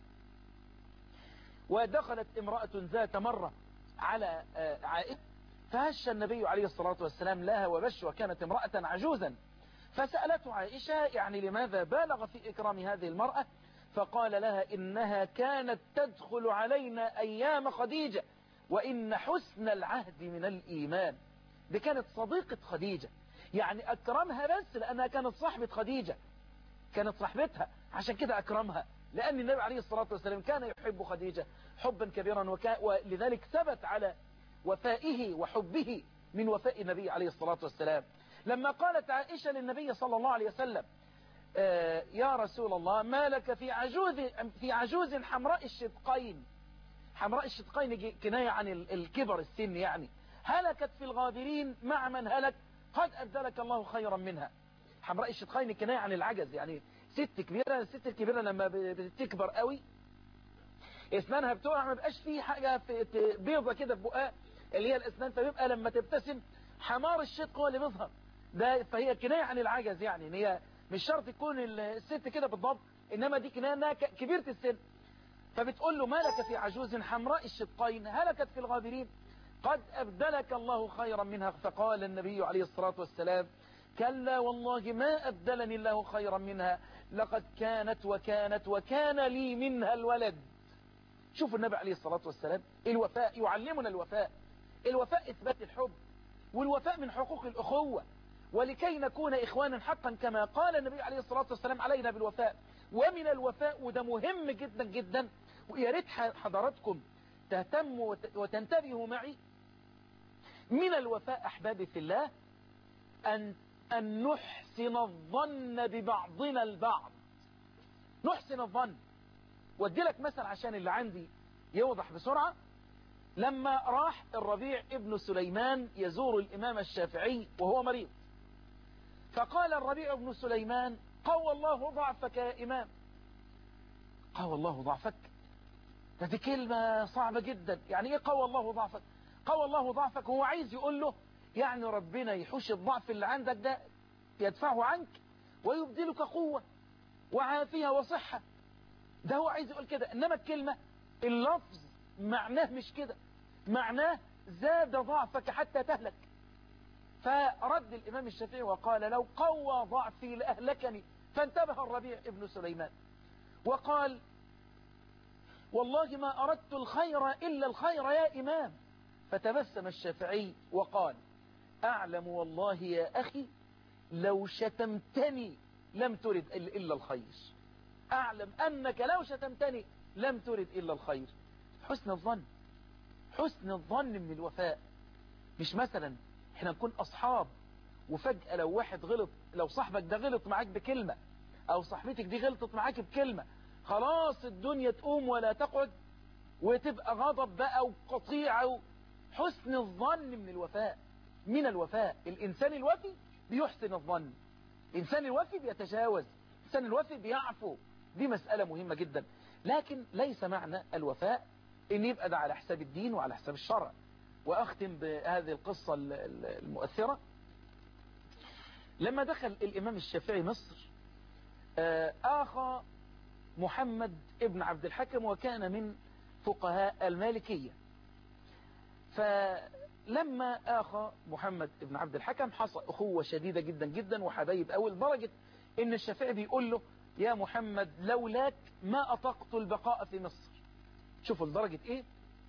ودخلت امرأة ذات مرة على عائشة، فهش النبي عليه الصلاة والسلام لها وبش، وكانت امرأة عجوزا، فسألته عائشة يعني لماذا بالغ في إكرام هذه المرأة؟ فقال لها إنها كانت تدخل علينا أيام خديجة، وإن حسن العهد من الإيمان. دي كانت صديقة خديجة، يعني أكرمها بس لأنها كانت صاحبة خديجة، كانت صاحبتها، عشان كده أكرمها، لأن النبي عليه الصلاة والسلام كان يحب خديجة حبا كبيرا، ولذلك ثبت على وفائه وحبه من وفاء النبي عليه الصلاة والسلام. لما قالت عائشة للنبي صلى الله عليه وسلم يا رسول الله ما لك في عجوز حمراء الشدقين. حمراء الشدقين كناية عن الكبر السن، يعني هلكت في الغابرين مع من هلك قد أبدلك الله خيرا منها. حمراء الشدقين كناية عن العجز، يعني ست كبيرة. الست الكبيرة لما بتكبر قوي اسنانها بتقع، ما بقاش فيه حاجة في بيضة كده في بقها اللي هي الاسنان، فبيبقى لما تبتسم حمار الشدق هو اللي بيظهر ده، فهي كناية عن العجز. يعني ان هي مش شرط تكون الست كده بالضبط، انما دي كناية انها كبيرة السن. فبتقول له ما لك في عجوز حمراء الشدقين هلكت في الغابرين قد أبدلك الله خيرا منها. فقال النبي عليه الصلاة والسلام كلا والله ما أبدلني الله خيرا منها، لقد كانت وكان لي منها الولد. شوفوا النبي عليه الصلاة والسلام الوفاء يعلمنا الوفاء إثبات الحب، والوفاء من حقوق الأخوة، ولكي نكون إخوانا حقا كما قال النبي عليه الصلاة والسلام علينا بالوفاء. ومن الوفاء، وده مهم جدا جدا، ويا ريت حضراتكم تهتموا وتنتبهوا معي، من الوفاء أحبابي في الله أن نحسن الظن ببعضنا البعض. نحسن الظن. وادي لك مثل عشان اللي عندي يوضح بسرعة. لما راح الربيع ابن سليمان يزور الإمام الشافعي وهو مريض، فقال الربيع ابن سليمان قوى الله ضعفك يا إمام. قوى الله ضعفك؟ دي كلمة صعبة جدا. يعني ايه قوى الله ضعفك؟ قوى الله ضعفك هو عايز يقول له يعني ربنا يحوش الضعف اللي عندك ده، يدفعه عنك ويبدلك قوة وعافية وصحة. ده هو عايز يقول كده. انما الكلمة اللفظ معناه مش كده، معناه زاد ضعفك حتى تهلك. فرد الإمام الشافعي وقال لو قوى ضعفي لأهلكني. فانتبه الربيع ابن سليمان وقال والله ما أردت الخير إلا الخير يا إمام. فتبسم الشافعي وقال أعلم والله يا أخي لو شتمتني لم ترد إلا الخير. أعلم أنك لو شتمتني لم ترد إلا الخير. حسن الظن، حسن الظن من الوفاء. مش مثلا احنا نكون أصحاب وفجأة لو واحد غلط، لو صاحبك ده غلط معاك بكلمة أو صاحبتك دي غلطت معاك بكلمة، خلاص الدنيا تقوم ولا تقعد وتبقى غضب بقى وقطيعة. حسن الظن من الوفاء، من الوفاء. الإنسان الوفي بيحسن الظن، الإنسان الوفي بيتجاوز، الإنسان الوفي بيعفو. دي مسألة مهمة جدا. لكن ليس معنى الوفاء إن يبقى ده على حساب الدين وعلى حساب الشرع. وأختم بهذه القصة المؤثرة. لما دخل الإمام الشافعي مصر آخى محمد ابن عبد الحكم وكان من فقهاء المالكية. فلما آخى محمد ابن عبد الحكم حصل أخوة شديدة جدا جدا وحبايب أول درجة إن الشافعي بيقول له يا محمد لولاك ما أطقت البقاء في مصر. شوفوا لدرجة إيه.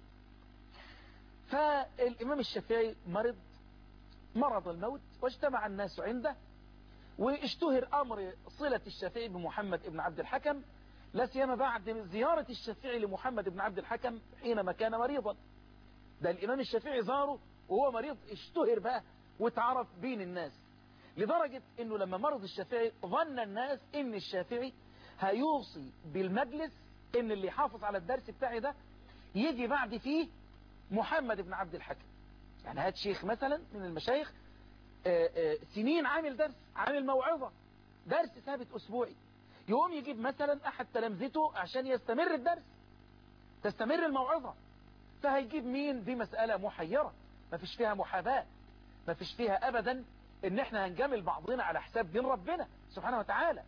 فالإمام الشافعي مرض الموت واجتمع الناس عنده، واشتهر أمر صلة الشافعي بمحمد ابن عبد الحكم، لا سيما بعد زيارة الشافعي لمحمد ابن عبد الحكم حينما كان مريضا. ده الإمام الشافعي زاره وهو مريض، اشتهر بقى واتعرف بين الناس، لدرجة انه لما مرض الشافعي ظن الناس ان الشافعي هيوصي بالمجلس ان اللي يحافظ على الدرس بتاعي ده يجي بعد فيه محمد بن عبد الحكم. يعني هات شيخ مثلا من المشايخ سنين عامل درس، عامل موعظة، درس ثابت أسبوعي، يقوم يجيب مثلا أحد تلامذته عشان يستمر الدرس، تستمر الموعظة. فهيجيب مين؟ دي مسألة محيرة، ما فيش فيها محاباة، ما فيش فيها أبدا إن احنا هنجامل بعضنا على حساب دين ربنا سبحانه وتعالى.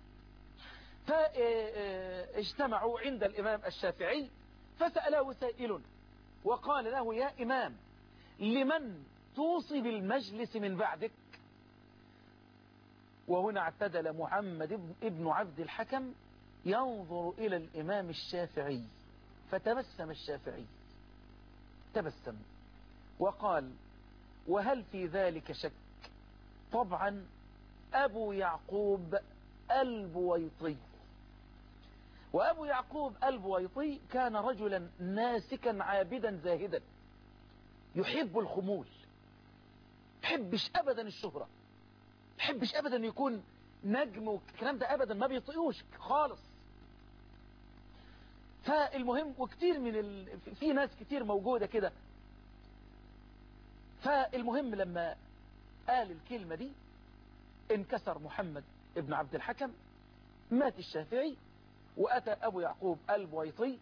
فاجتمعوا عند الإمام الشافعي فسأله سائل وقال له يا إمام لمن توصي بالمجلس من بعدك؟ وهنا اعتدل محمد ابن عبد الحكم ينظر إلى الإمام الشافعي، فتبسم الشافعي، تبسم وقال وهل في ذلك شك؟ طبعا أبو يعقوب البويطي. وأبو يعقوب البويطي كان رجلا ناسكا عابدا زاهدا، يحب الخمول، يحبش أبدا الشهرة، يحبش أبدا يكون نجم والكلام ده أبدا، ما بيطيقوش خالص. فالمهم وكتير في ناس كتير موجودة كده. فالمهم لما قال الكلمة دي انكسر محمد ابن عبد الحكم، مات الشافعي، وأتى أبو يعقوب البويطي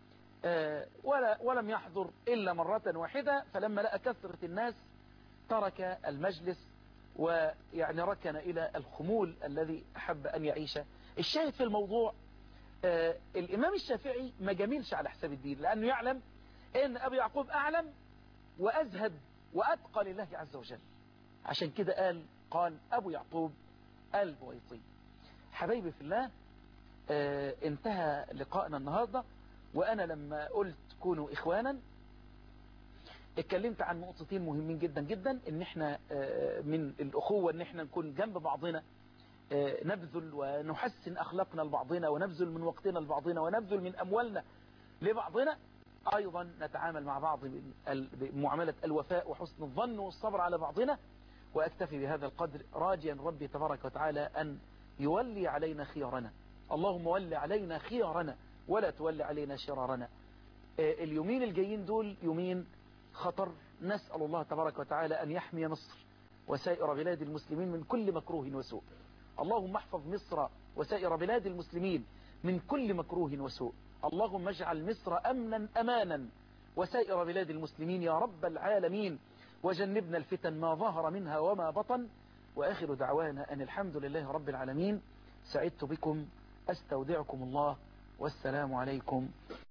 ولم يحضر إلا مرة واحدة. فلما لقى كثرة الناس ترك المجلس ويعني ركن إلى الخمول الذي أحب أن يعيش. الشاهد في الموضوع الإمام الشافعي ما جميلش على حساب الدين، لأنه يعلم أن أبو يعقوب أعلم وأزهد وأتقى لله عز وجل. عشان كده قال أبو يعقوب البويطي. حبايبي في الله، انتهى لقائنا النهاردة. وأنا لما قلت كونوا إخوانا اتكلمت عن نقطتين مهمين جدا جدا، ان احنا من الأخوة ان احنا نكون جنب بعضنا، نبذل ونحسن أخلاقنا لبعضنا، ونبذل من وقتنا لبعضنا، ونبذل من أموالنا لبعضنا. أيضا نتعامل مع بعض بمعاملة الوفاء وحسن الظن والصبر على بعضنا. وأكتفي بهذا القدر راجيا ربي تبارك وتعالى أن يولي علينا خيارنا. اللهم ولي علينا خيارنا ولا تولي علينا شرارنا. اليومين الجايين دول يومين خطر، نسأل الله تبارك وتعالى أن يحمي مصر وسائر بلاد المسلمين من كل مكروه وسوء. اللهم احفظ مصر وسائر بلاد المسلمين من كل مكروه وسوء. اللهم اجعل مصر أمنا أمانا وسائر بلاد المسلمين يا رب العالمين، وجنبنا الفتن ما ظهر منها وما بطن. وآخر دعوانا أن الحمد لله رب العالمين. سعدت بكم، أستودعكم الله، والسلام عليكم